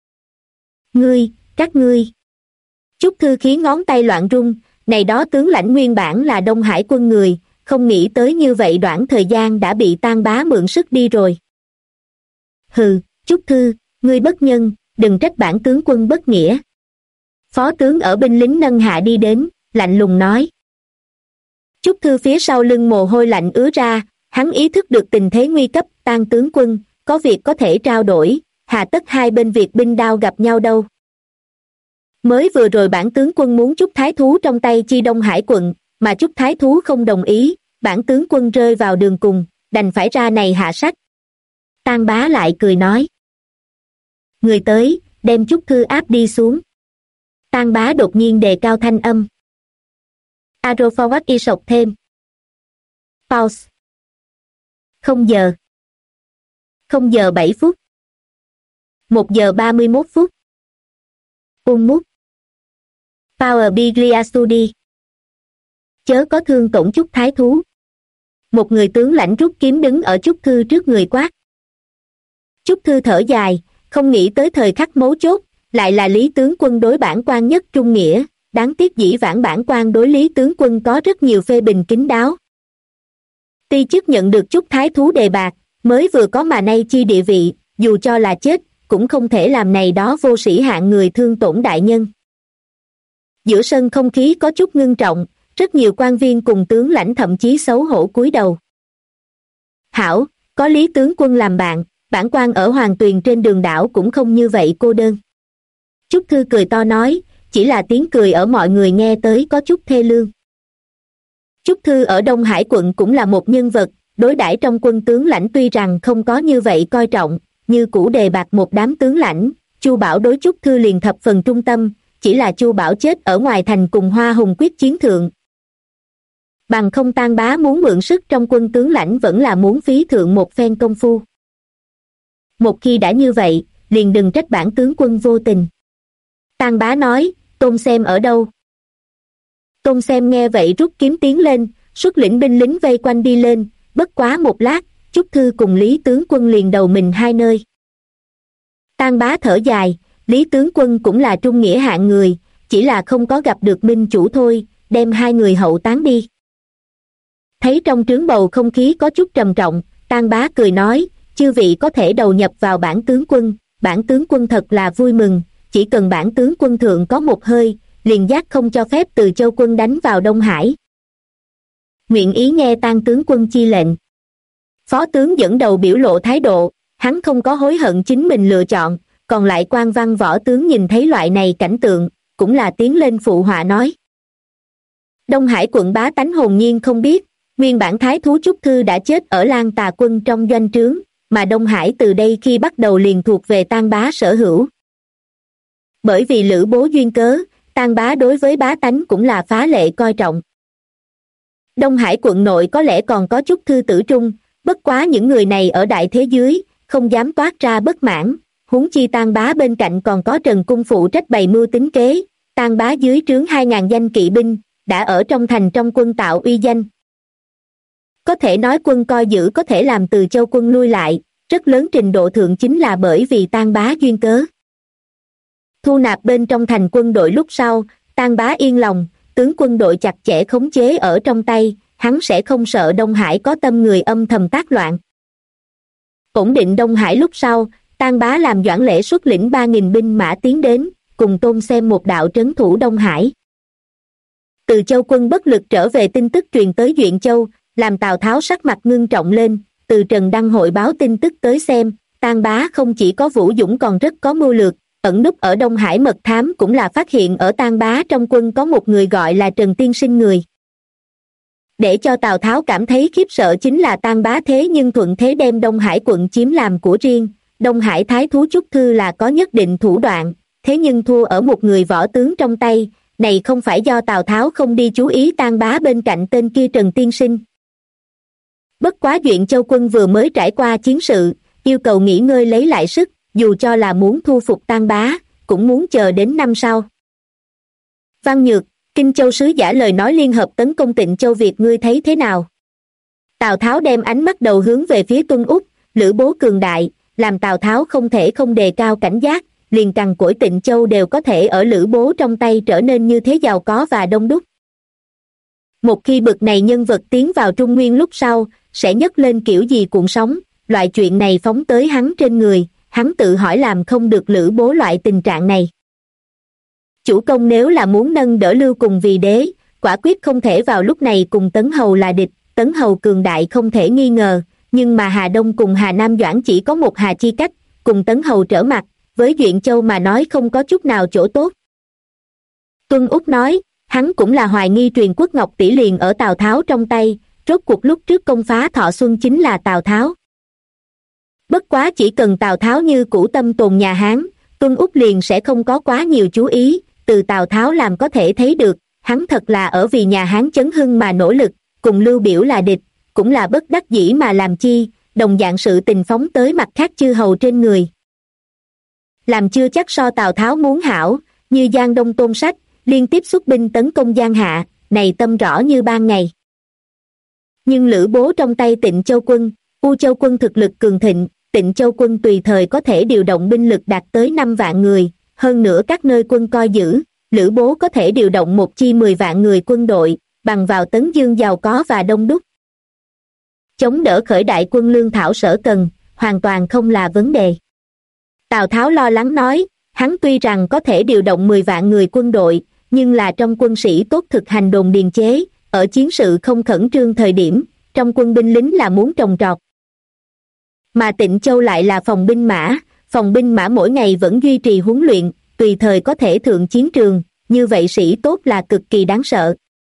Ngươi, các ngươi. Chúc Thư khí ngón tay loạn rung, này đó tướng lãnh nguyên bản là Đông Hải quân người, không nghĩ tới như vậy đoạn thời gian đã bị Tang Bá mượn sức đi rồi. Hừ, Chúc Thư, ngươi bất nhân, đừng trách bản tướng quân bất nghĩa. Phó tướng ở binh lính nâng hạ đi đến, lạnh lùng nói. Chúc Thư phía sau lưng mồ hôi lạnh ứa ra, hắn ý thức được tình thế nguy cấp, Tang tướng quân, có việc có thể trao đổi, hà tất hai bên việc binh đao gặp nhau đâu. Mới vừa rồi bản tướng quân muốn Chúc Thái Thú trong tay chi Đông Hải quận, mà Chúc Thái Thú không đồng ý, bản tướng quân rơi vào đường cùng, đành phải ra này hạ sách. Tang Bá lại cười nói. Người tới, đem Chúc Thư áp đi xuống. Tang Bá đột nhiên đề cao thanh âm. Arrow forward y sọc thêm. Pause. 0 giờ 0 giờ 7 phút 1 giờ 31 phút. Mút Power Biglia Studi. Chớ có thương tổn Trúc Thái Thú. Một người tướng lãnh rút kiếm đứng ở Trúc Thư trước người quát. Trúc Thư thở dài, không nghĩ tới thời khắc mấu chốt, lại là Lý tướng quân đối bản quan nhất trung nghĩa, đáng tiếc dĩ vãng bản quan đối Lý tướng quân có rất nhiều phê bình kín đáo. Ti chức nhận được Trúc Thái Thú đề bạt, mới vừa có mà nay chi địa vị, dù cho là chết, cũng không thể làm này đó vô sĩ hạng người thương tổn đại nhân. Giữa sân không khí có chút ngưng trọng, rất nhiều quan viên cùng tướng lãnh thậm chí xấu hổ cúi đầu. Hảo, có Lý tướng quân làm bạn, bản quan ở Hoàng Tuyền trên đường đảo cũng không như vậy cô đơn. Trúc Thư cười to nói, chỉ là tiếng cười ở mọi người nghe tới có chút thê lương. Trúc Thư ở Đông Hải quận cũng là một nhân vật, đối đãi trong quân tướng lãnh tuy rằng không có như vậy coi trọng, như cũ đề bạt một đám tướng lãnh, Chu Bảo đối Trúc Thư liền thập phần trung tâm, chỉ là Chu Bảo chết ở ngoài thành cùng Hoa Hùng quyết chiến thượng. Bằng không Tang Bá muốn mượn sức trong quân tướng lãnh vẫn là muốn phí thượng một phen công phu. Một khi đã như vậy, liền đừng trách bản tướng quân vô tình. Tang Bá nói, Tôn Xem ở đâu? Tôn Xem nghe vậy rút kiếm tiến lên, xuất lĩnh binh lính vây quanh đi lên, bất quá một lát, Trúc Thư cùng Lý tướng quân liền đầu mình hai nơi. Tang Bá thở dài, Lý tướng quân cũng là trung nghĩa hạng người, chỉ là không có gặp được minh chủ thôi, đem hai người hậu táng đi. Thấy trong trướng bầu không khí có chút trầm trọng, Tang Bá cười nói, chư vị có thể đầu nhập vào bản tướng quân thật là vui mừng, chỉ cần bản tướng quân thượng có một hơi, liền giác không cho phép Từ Châu quân đánh vào Đông Hải. Nguyện ý nghe Tang tướng quân chi lệnh. Phó tướng dẫn đầu biểu lộ thái độ, hắn không có hối hận chính mình lựa chọn, còn lại quan văn võ tướng nhìn thấy loại này cảnh tượng, cũng là tiến lên phụ họa nói. Đông Hải quận bá tánh hồn nhiên không biết, nguyên bản thái thú Trúc Thư đã chết ở Lan Tà quân trong doanh trướng, mà Đông Hải từ đây khi bắt đầu liền thuộc về Tang Bá sở hữu. Bởi vì Lữ Bố duyên cớ, Tang Bá đối với bá tánh cũng là phá lệ coi trọng. Đông Hải quận nội có lẽ còn có Trúc Thư tử trung, bất quá những người này ở đại thế dưới, không dám toát ra bất mãn, huống chi Tang Bá bên cạnh còn có Trần Cung phụ trách bày mưu tính kế, Tang Bá dưới trướng 2.000 danh kỵ binh, đã ở trong thành trong quân tạo uy danh. Có thể nói quân coi giữ có thể làm Từ Châu quân lui lại, rất lớn trình độ thượng chính là bởi vì Tang Bá duyên cớ. Thu nạp bên trong thành quân đội lúc sau, Tang Bá yên lòng, tướng quân đội chặt chẽ khống chế ở trong tay, hắn sẽ không sợ Đông Hải có tâm người âm thầm tác loạn. Ổn định Đông Hải lúc sau, Tang Bá làm Doãn Lễ xuất lĩnh 3.000 binh mã tiến đến, cùng Tôn Xem một đạo trấn thủ Đông Hải. Từ Châu quân bất lực trở về tin tức truyền tới Duyện Châu, làm Tào Tháo sắc mặt ngưng trọng lên, từ Trần Đăng hội báo tin tức tới xem, Tang Bá không chỉ có vũ dũng còn rất có mưu lược, ẩn núp ở Đông Hải mật thám cũng là phát hiện ở Tang Bá trong quân có một người gọi là Trần Tiên Sinh người. Để cho Tào Tháo cảm thấy khiếp sợ chính là Tang Bá thế nhưng thuận thế đem Đông Hải quận chiếm làm của riêng, Đông Hải thái thú Trúc Thư là có nhất định thủ đoạn, thế nhưng thua ở một người võ tướng trong tay, này không phải do Tào Tháo không đi chú ý Tang Bá bên cạnh tên kia Trần Tiên Sinh. Bất quá Duyện Châu quân vừa mới trải qua chiến sự, yêu cầu nghỉ ngơi lấy lại sức, dù cho là muốn thu phục Tang Bá, cũng muốn chờ đến năm sau. Văn Nhược, Kinh Châu sứ giả lời nói liên hợp tấn công Tịnh Châu Việt ngươi thấy thế nào? Tào Tháo đem ánh mắt đầu hướng về phía Tuân Úc, Lữ Bố cường đại, làm Tào Tháo không thể không đề cao cảnh giác, liền cằn cỗi Tịnh Châu đều có thể ở Lữ Bố trong tay trở nên như thế giàu có và đông đúc. Một khi bực này nhân vật tiến vào Trung Nguyên lúc sau, sẽ nhấc lên kiểu gì cuộn sóng, loại chuyện này phóng tới hắn trên người, hắn tự hỏi làm không được Lữ Bố loại tình trạng này. Chủ công nếu là muốn nâng đỡ Lưu cùng vì đế, quả quyết không thể vào lúc này cùng Tấn Hầu là địch, Tấn Hầu cường đại không thể nghi ngờ, nhưng mà Hà Đông cùng Hà Nam Doãn chỉ có một hà chi cách, cùng Tấn Hầu trở mặt, với Duyện Châu mà nói không có chút nào chỗ tốt. Tuân Úc nói, hắn cũng là hoài nghi truyền quốc ngọc tỷ liền ở Tào Tháo trong tay, rốt cuộc lúc trước công phá Thọ Xuân chính là Tào Tháo. Bất quá chỉ cần Tào Tháo như cũ tâm tồn nhà Hán, Tuân Úc liền sẽ không có quá nhiều chú ý, từ Tào Tháo làm có thể thấy được, hắn thật là ở vì nhà Hán chấn hưng mà nỗ lực, cùng Lưu Biểu là địch, cũng là bất đắc dĩ mà làm chi, đồng dạng sự tình phóng tới mặt khác chư hầu trên người. Làm chưa chắc so Tào Tháo muốn hảo, như Giang Đông Tôn Sách, liên tiếp xuất binh tấn công Giang Hạ, này tâm rõ như ban ngày. Nhưng Lữ Bố trong tay Tịnh Châu quân, U Châu quân thực lực cường thịnh, Tịnh Châu quân tùy thời có thể điều động binh lực đạt tới 5 vạn người, hơn nữa các nơi quân coi giữ, Lữ Bố có thể điều động một chi 10 vạn người quân đội, bằng vào Tấn Dương giàu có và đông đúc. Chống đỡ khởi đại quân lương thảo sở cần, hoàn toàn không là vấn đề. Tào Tháo lo lắng nói, hắn tuy rằng có thể điều động 10 vạn người quân đội, nhưng là trong quân sĩ tốt thực hành đồn điền chế, ở chiến sự không khẩn trương thời điểm, trong quân binh lính là muốn trồng trọt. Mà Tịnh Châu lại là phòng binh mã mỗi ngày vẫn duy trì huấn luyện, tùy thời có thể thượng chiến trường, như vậy sĩ tốt là cực kỳ đáng sợ.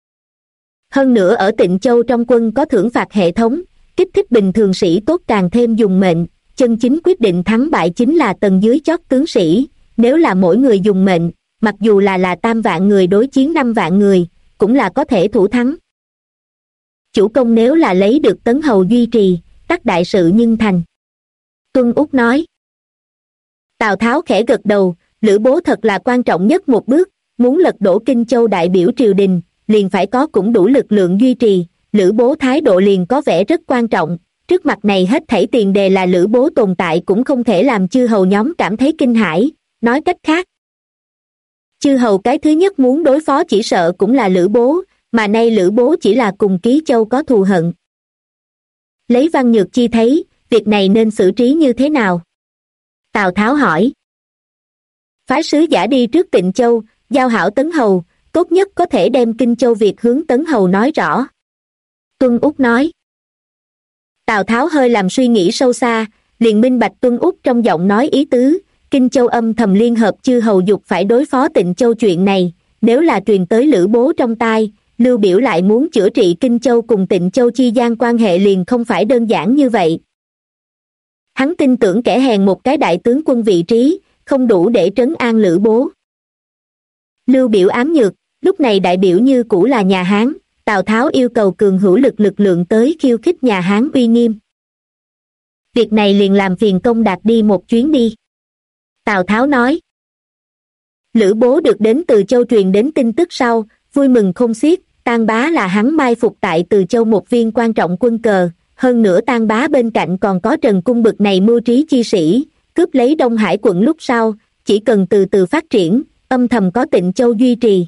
Hơn nữa ở Tịnh Châu trong quân có thưởng phạt hệ thống, kích thích bình thường sĩ tốt càng thêm dùng mệnh, chân chính quyết định thắng bại chính là tầng dưới chót tướng sĩ, nếu là mỗi người dùng mệnh, mặc dù là 3 vạn người đối chiến 5 vạn người, cũng là có thể thủ thắng. Chủ công nếu là lấy được Tấn Hầu duy trì, tất đại sự nhưng thành. Tuân Úc nói. Tào Tháo khẽ gật đầu, Lữ Bố thật là quan trọng nhất một bước, muốn lật đổ Kinh Châu đại biểu triều đình, liền phải có cũng đủ lực lượng duy trì, Lữ Bố thái độ liền có vẻ rất quan trọng, trước mặt này hết thảy tiền đề là Lữ Bố tồn tại cũng không thể làm chư hầu nhóm cảm thấy kinh hãi, nói cách khác. Chư hầu cái thứ nhất muốn đối phó chỉ sợ cũng là Lữ Bố, mà nay Lữ Bố chỉ là cùng Ký Châu có thù hận. Lấy Văn Nhược Chi thấy, việc này nên xử trí như thế nào? Tào Tháo hỏi. Phái sứ giả đi trước Tịnh Châu, giao hảo Tấn Hầu, tốt nhất có thể đem Kinh Châu việc hướng Tấn Hầu nói rõ. Tuân Úc nói. Tào Tháo hơi làm suy nghĩ sâu xa, liền minh bạch Tuân Úc trong giọng nói ý tứ, Kinh Châu âm thầm liên hợp chư hầu dục phải đối phó Tịnh Châu chuyện này, nếu là truyền tới Lữ Bố trong tai, Lưu Biểu lại muốn chữa trị Kinh Châu cùng Tịnh Châu chi gian quan hệ liền không phải đơn giản như vậy. Hắn tin tưởng kẻ hèn một cái đại tướng quân vị trí, không đủ để trấn an Lữ Bố. Lưu Biểu ám nhược, lúc này đại biểu như cũ là nhà Hán, Tào Tháo yêu cầu cường hữu lực lượng tới khiêu khích nhà Hán uy nghiêm. Việc này liền làm phiền Công Đạt đi một chuyến đi. Tào Tháo nói. Lữ Bố được đến Từ Châu truyền đến tin tức sau, vui mừng không xiết, Tang Bá là hắn mai phục tại Từ Châu một viên quan trọng quân cờ, hơn nữa Tang Bá bên cạnh còn có Trần Cung bực này mưu trí chi sĩ, cướp lấy Đông Hải quận lúc sau, chỉ cần từ từ phát triển, âm thầm có Tịnh Châu duy trì.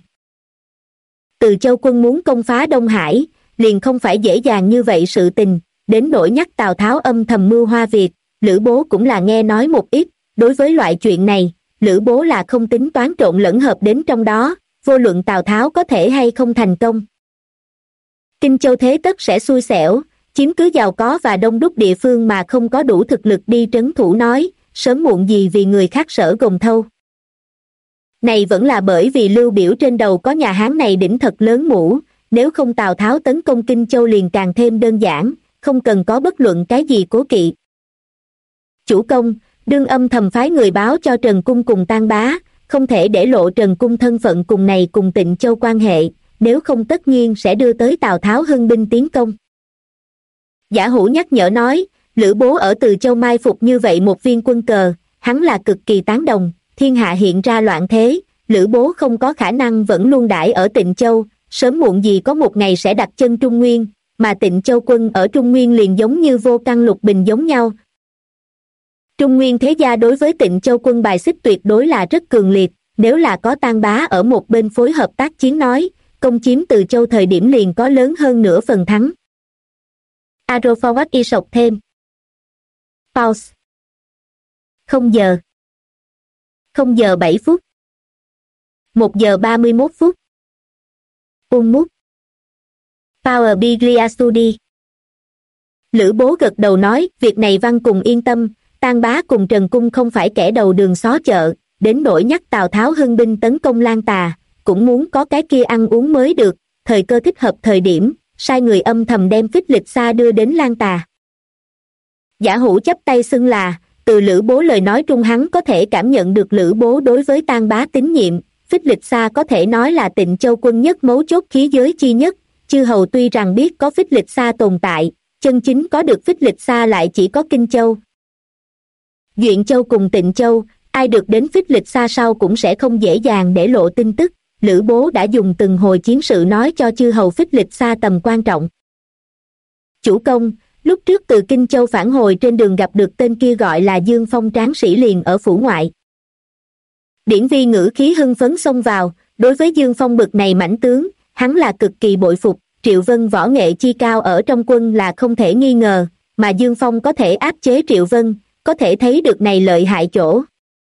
Từ Châu quân muốn công phá Đông Hải, liền không phải dễ dàng như vậy sự tình, đến nỗi nhắc Tào Tháo âm thầm mưu hoa việc, Lữ Bố cũng là nghe nói một ít, đối với loại chuyện này, Lữ Bố là không tính toán trộn lẫn hợp đến trong đó, vô luận Tào Tháo có thể hay không thành công. Kinh Châu thế tất sẽ xui xẻo, chiếm cứ giàu có và đông đúc địa phương mà không có đủ thực lực đi trấn thủ nói, sớm muộn gì vì người khác sở gồng thâu. Này vẫn là bởi vì Lưu Biểu trên đầu có nhà Hán này đỉnh thật lớn mũ, nếu không Tào Tháo tấn công Kinh Châu liền càng thêm đơn giản, không cần có bất luận cái gì cố kỵ. Chủ công, đương âm thầm phái người báo cho Trần Cung cùng Tang Bá, không thể để lộ Trần Cung thân phận cùng này cùng Tịnh Châu quan hệ, nếu không tất nhiên sẽ đưa tới Tào Tháo hưng binh tiến công. Giả Hữu nhắc nhở nói, Lữ Bố ở Từ Châu mai phục như vậy một viên quân cờ, hắn là cực kỳ tán đồng, thiên hạ hiện ra loạn thế, Lữ Bố không có khả năng vẫn luôn đãi ở Tịnh Châu, sớm muộn gì có một ngày sẽ đặt chân Trung Nguyên, mà Tịnh Châu quân ở Trung Nguyên liền giống như vô căn lục bình giống nhau. Trung Nguyên thế gia đối với Tịnh Châu quân bài xích tuyệt đối là rất cường liệt, nếu là có Tang Bá ở một bên phối hợp tác chiến nói, công chiếm Từ Châu thời điểm liền có lớn hơn nửa phần thắng. Arrow forward y sọc thêm. Pause. 0 giờ 7 phút. 1 giờ 31 phút. Mút. Power Biglia Studi. Lữ Bố gật đầu nói, việc này Văn cùng yên tâm, Tang Bá cùng Trần Cung không phải kẻ đầu đường xó chợ, đến nỗi nhắc Tào Tháo hưng binh tấn công Lan Tà, cũng muốn có cái kia ăn uống mới được, thời cơ thích hợp thời điểm, sai người âm thầm đem Phích Lịch Sa đưa đến Lan Tà. Giả Hữu chắp tay xưng là, từ Lữ Bố lời nói trung hắn có thể cảm nhận được Lữ Bố đối với Tang Bá tín nhiệm, Phích Lịch Sa có thể nói là Tịnh Châu quân nhất mấu chốt khí giới chi nhất, chư hầu tuy rằng biết có Phích Lịch Sa tồn tại, chân chính có được Phích Lịch Sa lại chỉ có Kinh Châu, Duyện Châu cùng Tịnh Châu. Ai được đến Phích Lịch Sa sau cũng sẽ không dễ dàng để lộ tin tức. Lữ Bố đã dùng từng hồi chiến sự nói cho chư hầu Phích Lịch Sa tầm quan trọng. Chủ công, lúc trước từ Kinh Châu phản hồi trên đường gặp được tên kia gọi là Dương Phong tráng sĩ liền ở phủ ngoại. Điển Vi ngữ khí hưng phấn xông vào, đối với Dương Phong bực này mãnh tướng, hắn là cực kỳ bội phục. Triệu Vân võ nghệ chi cao ở trong quân là không thể nghi ngờ, mà Dương Phong có thể áp chế Triệu Vân, có thể thấy được này lợi hại chỗ.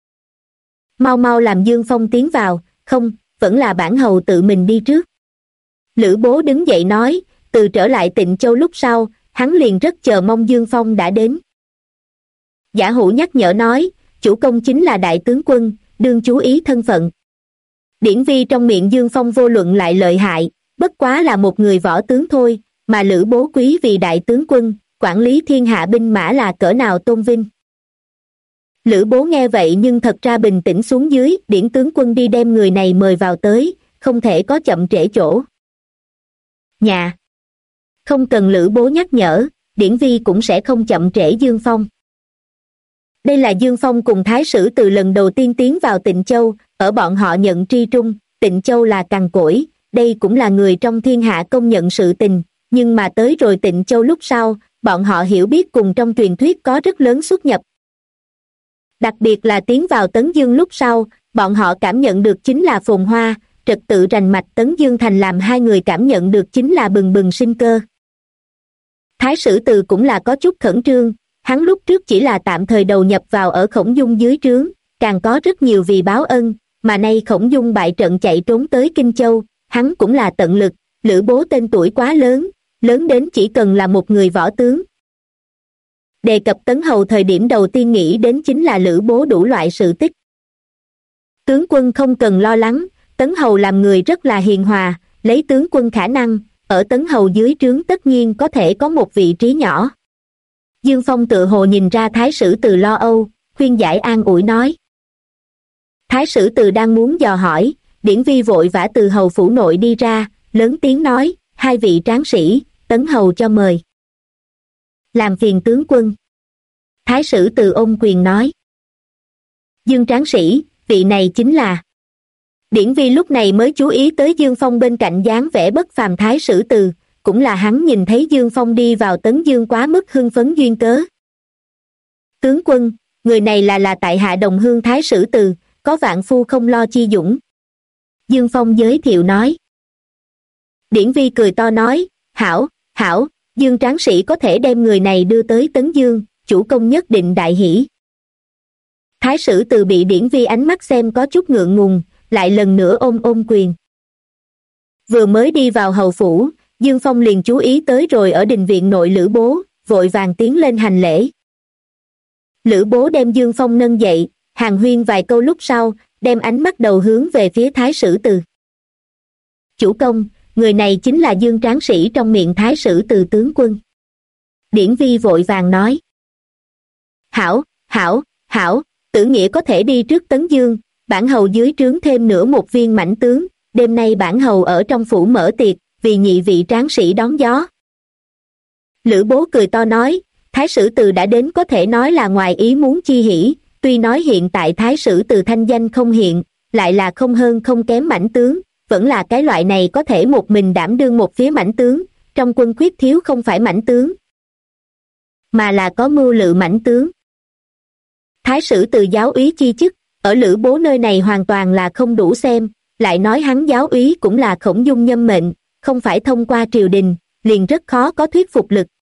Mau mau làm Dương Phong tiến vào, không, vẫn là bản hầu tự mình đi trước. Lữ Bố đứng dậy nói, từ trở lại Tịnh Châu lúc sau, hắn liền rất chờ mong Dương Phong đã đến. Giả Hữu nhắc nhở nói, chủ công chính là đại tướng quân, đương chú ý thân phận. Điển Vi trong miệng Dương Phong vô luận lại lợi hại, bất quá là một người võ tướng thôi, mà Lữ Bố quý vì đại tướng quân, quản lý thiên hạ binh mã là cỡ nào tôn vinh. Lữ Bố nghe vậy nhưng thật ra bình tĩnh xuống dưới, Điển tướng quân đi đem người này mời vào tới, không thể có chậm trễ chỗ. Nhà. Không cần Lữ Bố nhắc nhở, Điển Vi cũng sẽ không chậm trễ Dương Phong. Đây là Dương Phong cùng Thái Sử từ lần đầu tiên tiến vào Tịnh Châu, ở bọn họ nhận tri trung, Tịnh Châu là cằn cỗi, đây cũng là người trong thiên hạ công nhận sự tình, nhưng mà tới rồi Tịnh Châu lúc sau, bọn họ hiểu biết cùng trong truyền thuyết có rất lớn xuất nhập. Đặc biệt là tiến vào Tấn Dương lúc sau, bọn họ cảm nhận được chính là phồn hoa, trật tự rành mạch. Tấn Dương thành làm hai người cảm nhận được chính là bừng bừng sinh cơ. Thái Sử Từ cũng là có chút khẩn trương, hắn lúc trước chỉ là tạm thời đầu nhập vào ở Khổng Dung dưới trướng, càng có rất nhiều vì báo ân, mà nay Khổng Dung bại trận chạy trốn tới Kinh Châu, hắn cũng là tận lực. Lữ Bố tên tuổi quá lớn, lớn đến chỉ cần là một người võ tướng. Đề cập Tấn Hầu thời điểm đầu tiên nghĩ đến chính là Lữ Bố đủ loại sự tích. Tướng quân không cần lo lắng, Tấn Hầu làm người rất là hiền hòa, lấy tướng quân khả năng, ở Tấn Hầu dưới trướng tất nhiên có thể có một vị trí nhỏ. Dương Phong tự hồ nhìn ra Thái Sử Từ lo âu, khuyên giải an ủi nói. Thái Sử Từ đang muốn dò hỏi, Điển Vi vội vã từ hầu phủ nội đi ra, lớn tiếng nói, hai vị tráng sĩ, Tấn Hầu cho mời. Làm phiền tướng quân. Thái Sử Từ ôm quyền nói. Dương tráng sĩ, vị này chính là. Điển Vi lúc này mới chú ý tới Dương Phong bên cạnh dáng vẻ bất phàm Thái Sử Từ, cũng là hắn nhìn thấy Dương Phong đi vào Tấn Dương quá mức hưng phấn duyên cớ. Tướng quân, người này là tại hạ đồng hương Thái Sử Từ, có vạn phu không lo chi dũng. Dương Phong giới thiệu nói. Điển Vi cười to nói, hảo, hảo, Dương tráng sĩ có thể đem người này đưa tới Tấn Dương, chủ công nhất định đại hỷ. Thái Sử Từ bị Điển Vi ánh mắt xem có chút ngượng ngùng, lại lần nữa ôm quyền. Vừa mới đi vào hầu phủ, Dương Phong liền chú ý tới rồi ở đình viện nội Lữ Bố, vội vàng tiến lên hành lễ. Lữ Bố đem Dương Phong nâng dậy, hàn huyên vài câu lúc sau, đem ánh mắt đầu hướng về phía Thái Sử Từ. Chủ công, người này chính là Dương tráng sĩ trong miệng Thái Sử Từ tướng quân. Điển Vi vội vàng nói. Hảo, hảo, hảo, Tử Nghĩa có thể đi trước Tấn Dương, bản hầu dưới trướng thêm nữa một viên mãnh tướng, đêm nay bản hầu ở trong phủ mở tiệc, vì nhị vị tráng sĩ đón gió. Lữ Bố cười to nói, Thái Sử Từ đã đến có thể nói là ngoài ý muốn chi hỉ, tuy nói hiện tại Thái Sử Từ thanh danh không hiện, lại là không hơn không kém mãnh tướng, vẫn là cái loại này có thể một mình đảm đương một phía mãnh tướng, trong quân khuyết thiếu không phải mãnh tướng, mà là có mưu lự mãnh tướng. Thái Sử Từ giáo úy chi chức, ở Lữ Bố nơi này hoàn toàn là không đủ xem, lại nói hắn giáo úy cũng là Khổng Dung nhâm mệnh, không phải thông qua triều đình, liền rất khó có thuyết phục lực.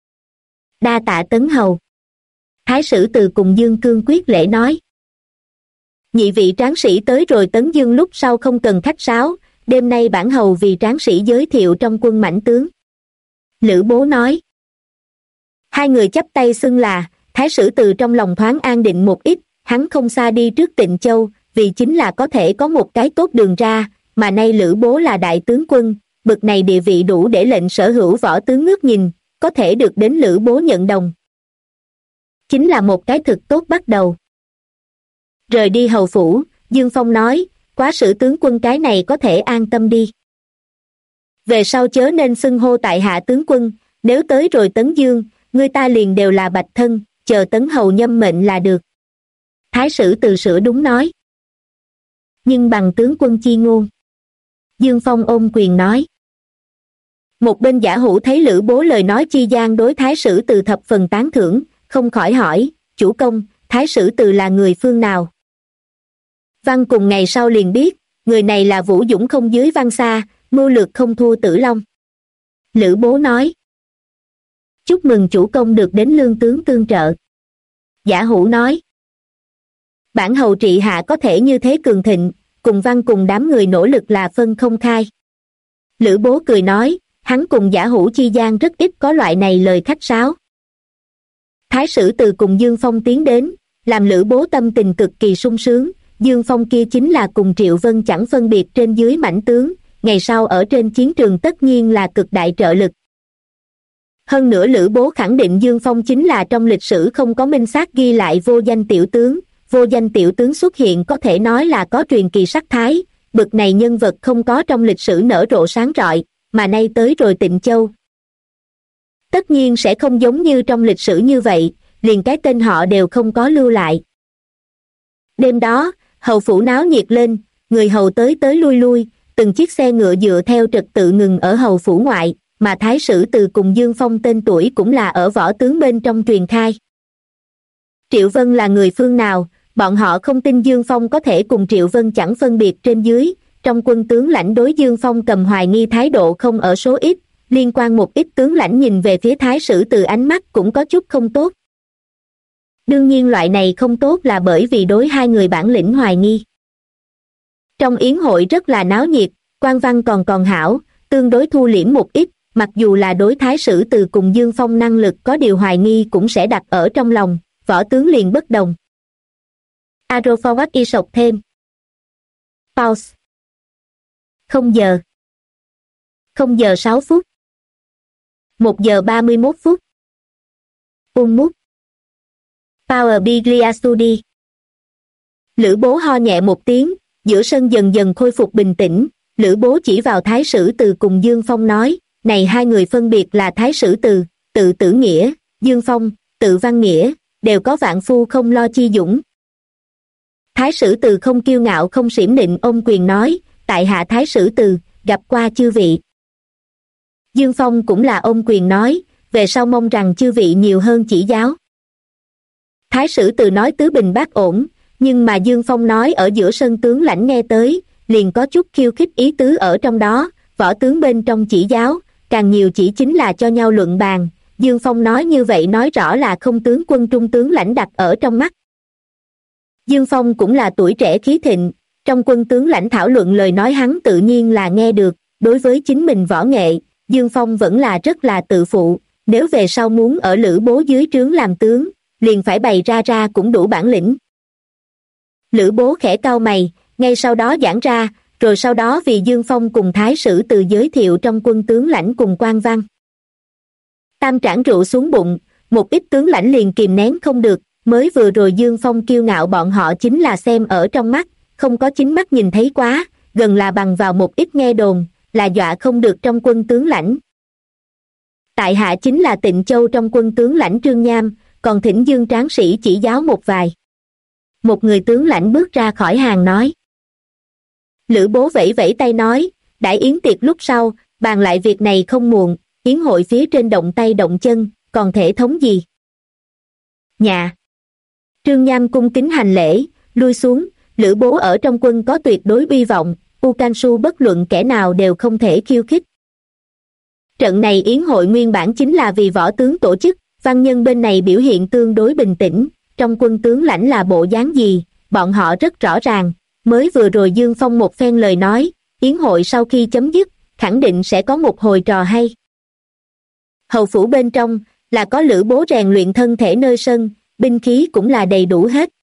Đa tạ Tấn Hầu. Thái Sử Từ cùng Dương Cương quyết lễ nói. Nhị vị tráng sĩ tới rồi Tấn Dương lúc sau không cần khách sáo, đêm nay bản hầu vì tráng sĩ giới thiệu trong quân mãnh tướng. Lữ Bố nói. Hai người chắp tay xưng là, Thái Sử Từ trong lòng thoáng an định một ít, hắn không xa đi trước Tịnh Châu, vì chính là có thể có một cái tốt đường ra, mà nay Lữ Bố là đại tướng quân, bực này địa vị đủ để lệnh sở hữu võ tướng ngước nhìn, có thể được đến Lữ Bố nhận đồng. Chính là một cái thực tốt bắt đầu. Rời đi hầu phủ, Dương Phong nói, quá sử tướng quân cái này có thể an tâm đi. về sau chớ nên xưng hô tại hạ tướng quân, nếu tới rồi Tấn Dương, người ta liền đều là bạch thân, chờ Tấn hầu nhâm mệnh là được. Thái sử Từ sửa đúng nói. Nhưng bằng tướng quân chi ngôn. Dương Phong ôm quyền nói. Một bên Giả Hữu thấy Lữ Bố lời nói chi gian đối Thái sử Từ thập phần tán thưởng, không khỏi hỏi, chủ công, Thái sử Từ là người phương nào? Văn cùng ngày sau liền biết, người này là vũ dũng không dưới Văn Xa, mưu lược không thua Tử Long. Lữ Bố nói. Chúc mừng chủ công được đến lương tướng tương trợ. Giả Hữu nói. Bản hầu trị hạ có thể như thế cường thịnh, cùng Văn cùng đám người nỗ lực là phân không khai. Lữ Bố cười nói, hắn cùng Giả Hữu chi gian rất ít có loại này lời khách sáo. Thái sử Từ cùng Dương Phong tiến đến, làm Lữ Bố tâm tình cực kỳ sung sướng. Dương Phong kia chính là cùng Triệu Vân chẳng phân biệt trên dưới mãnh tướng, ngày sau ở trên chiến trường tất nhiên là cực đại trợ lực. Hơn nữa Lữ Bố khẳng định Dương Phong chính là trong lịch sử không có minh xác ghi lại vô danh tiểu tướng, vô danh tiểu tướng xuất hiện có thể nói là có truyền kỳ sắc thái, bực này nhân vật không có trong lịch sử nở rộ sáng rọi, mà nay tới rồi Tịnh Châu. Tất nhiên sẽ không giống như trong lịch sử như vậy, liền cái tên họ đều không có lưu lại. Đêm đó, hầu phủ náo nhiệt lên, người hầu tới tới lui lui, từng chiếc xe ngựa dựa theo trật tự ngừng ở hầu phủ ngoại, mà Thái sử Từ cùng Dương Phong tên tuổi cũng là ở võ tướng bên trong truyền khai. Triệu Vân là người phương nào, bọn họ không tin Dương Phong có thể cùng Triệu Vân chẳng phân biệt trên dưới, trong quân tướng lãnh đối Dương Phong cầm hoài nghi thái độ không ở số ít, liên quan một ít tướng lãnh nhìn về phía Thái sử Từ ánh mắt cũng có chút không tốt. Đương nhiên loại này không tốt là bởi vì đối hai người bản lĩnh hoài nghi. Trong yến hội rất là náo nhiệt, quan văn còn hảo, tương đối thu liễm một ít, mặc dù là đối Thái sử Từ cùng Dương Phong năng lực có điều hoài nghi cũng sẽ đặt ở trong lòng, võ tướng liền bất đồng. Arrow forward y sọc thêm. Pause. 0 giờ. 0 giờ 6 phút. 1 giờ 31 phút. Mút. Power Biglia Studi. Lữ Bố ho nhẹ một tiếng, giữa sân dần dần khôi phục bình tĩnh, Lữ Bố chỉ vào Thái sử Từ cùng Dương Phong nói, này hai người phân biệt là Thái sử Từ, tự Tử Nghĩa, Dương Phong, tự Văn Nghĩa, đều có vạn phu không lo chi dũng. Thái sử Từ không kiêu ngạo không xiểm nịnh ôm quyền nói, tại hạ Thái sử Từ, gặp qua chư vị. Dương Phong cũng là ôm quyền nói, về sau mong rằng chư vị nhiều hơn chỉ giáo. Thái sử Từ nói tứ bình bát ổn, nhưng mà Dương Phong nói ở giữa sân tướng lãnh nghe tới, liền có chút khiêu khích ý tứ ở trong đó, võ tướng bên trong chỉ giáo, càng nhiều chỉ chính là cho nhau luận bàn. Dương Phong nói như vậy nói rõ là không tướng quân trung tướng lãnh đặt ở trong mắt. Dương Phong cũng là tuổi trẻ khí thịnh, trong quân tướng lãnh thảo luận lời nói hắn tự nhiên là nghe được, đối với chính mình võ nghệ, Dương Phong vẫn là rất là tự phụ, nếu về sau muốn ở Lữ Bố dưới trướng làm tướng, liền phải bày ra cũng đủ bản lĩnh. Lữ Bố khẽ cau mày, ngay sau đó giảng ra, rồi sau đó vì Dương Phong cùng Thái sử Từ giới thiệu trong quân tướng lãnh cùng quan văn. Tam trảng rượu xuống bụng, một ít tướng lãnh liền kìm nén không được, mới vừa rồi Dương Phong kiêu ngạo bọn họ chính là xem ở trong mắt, không có chính mắt nhìn thấy quá, gần là bằng vào một ít nghe đồn, là dọa không được trong quân tướng lãnh. Tại hạ chính là Tịnh Châu trong quân tướng lãnh Trương Nham, còn thỉnh Dương tráng sĩ chỉ giáo một vài. Một người tướng lãnh bước ra khỏi hàng nói. Lữ Bố vẫy vẫy tay nói, đãi yến tiệc lúc sau, bàn lại việc này không muộn, yến hội phía trên động tay động chân, còn thể thống gì? Nhà. Trương Nham cung kính hành lễ, lui xuống, Lữ Bố ở trong quân có tuyệt đối uy vọng, U Can Su bất luận kẻ nào đều không thể khiêu khích. Trận này yến hội nguyên bản chính là vì võ tướng tổ chức, văn nhân bên này biểu hiện tương đối bình tĩnh, trong quân tướng lãnh là bộ dáng gì, bọn họ rất rõ ràng, mới vừa rồi Dương Phong một phen lời nói, yến hội sau khi chấm dứt, khẳng định sẽ có một hồi trò hay. Hầu phủ bên trong, là có Lữ Bố rèn luyện thân thể nơi sân, binh khí cũng là đầy đủ hết.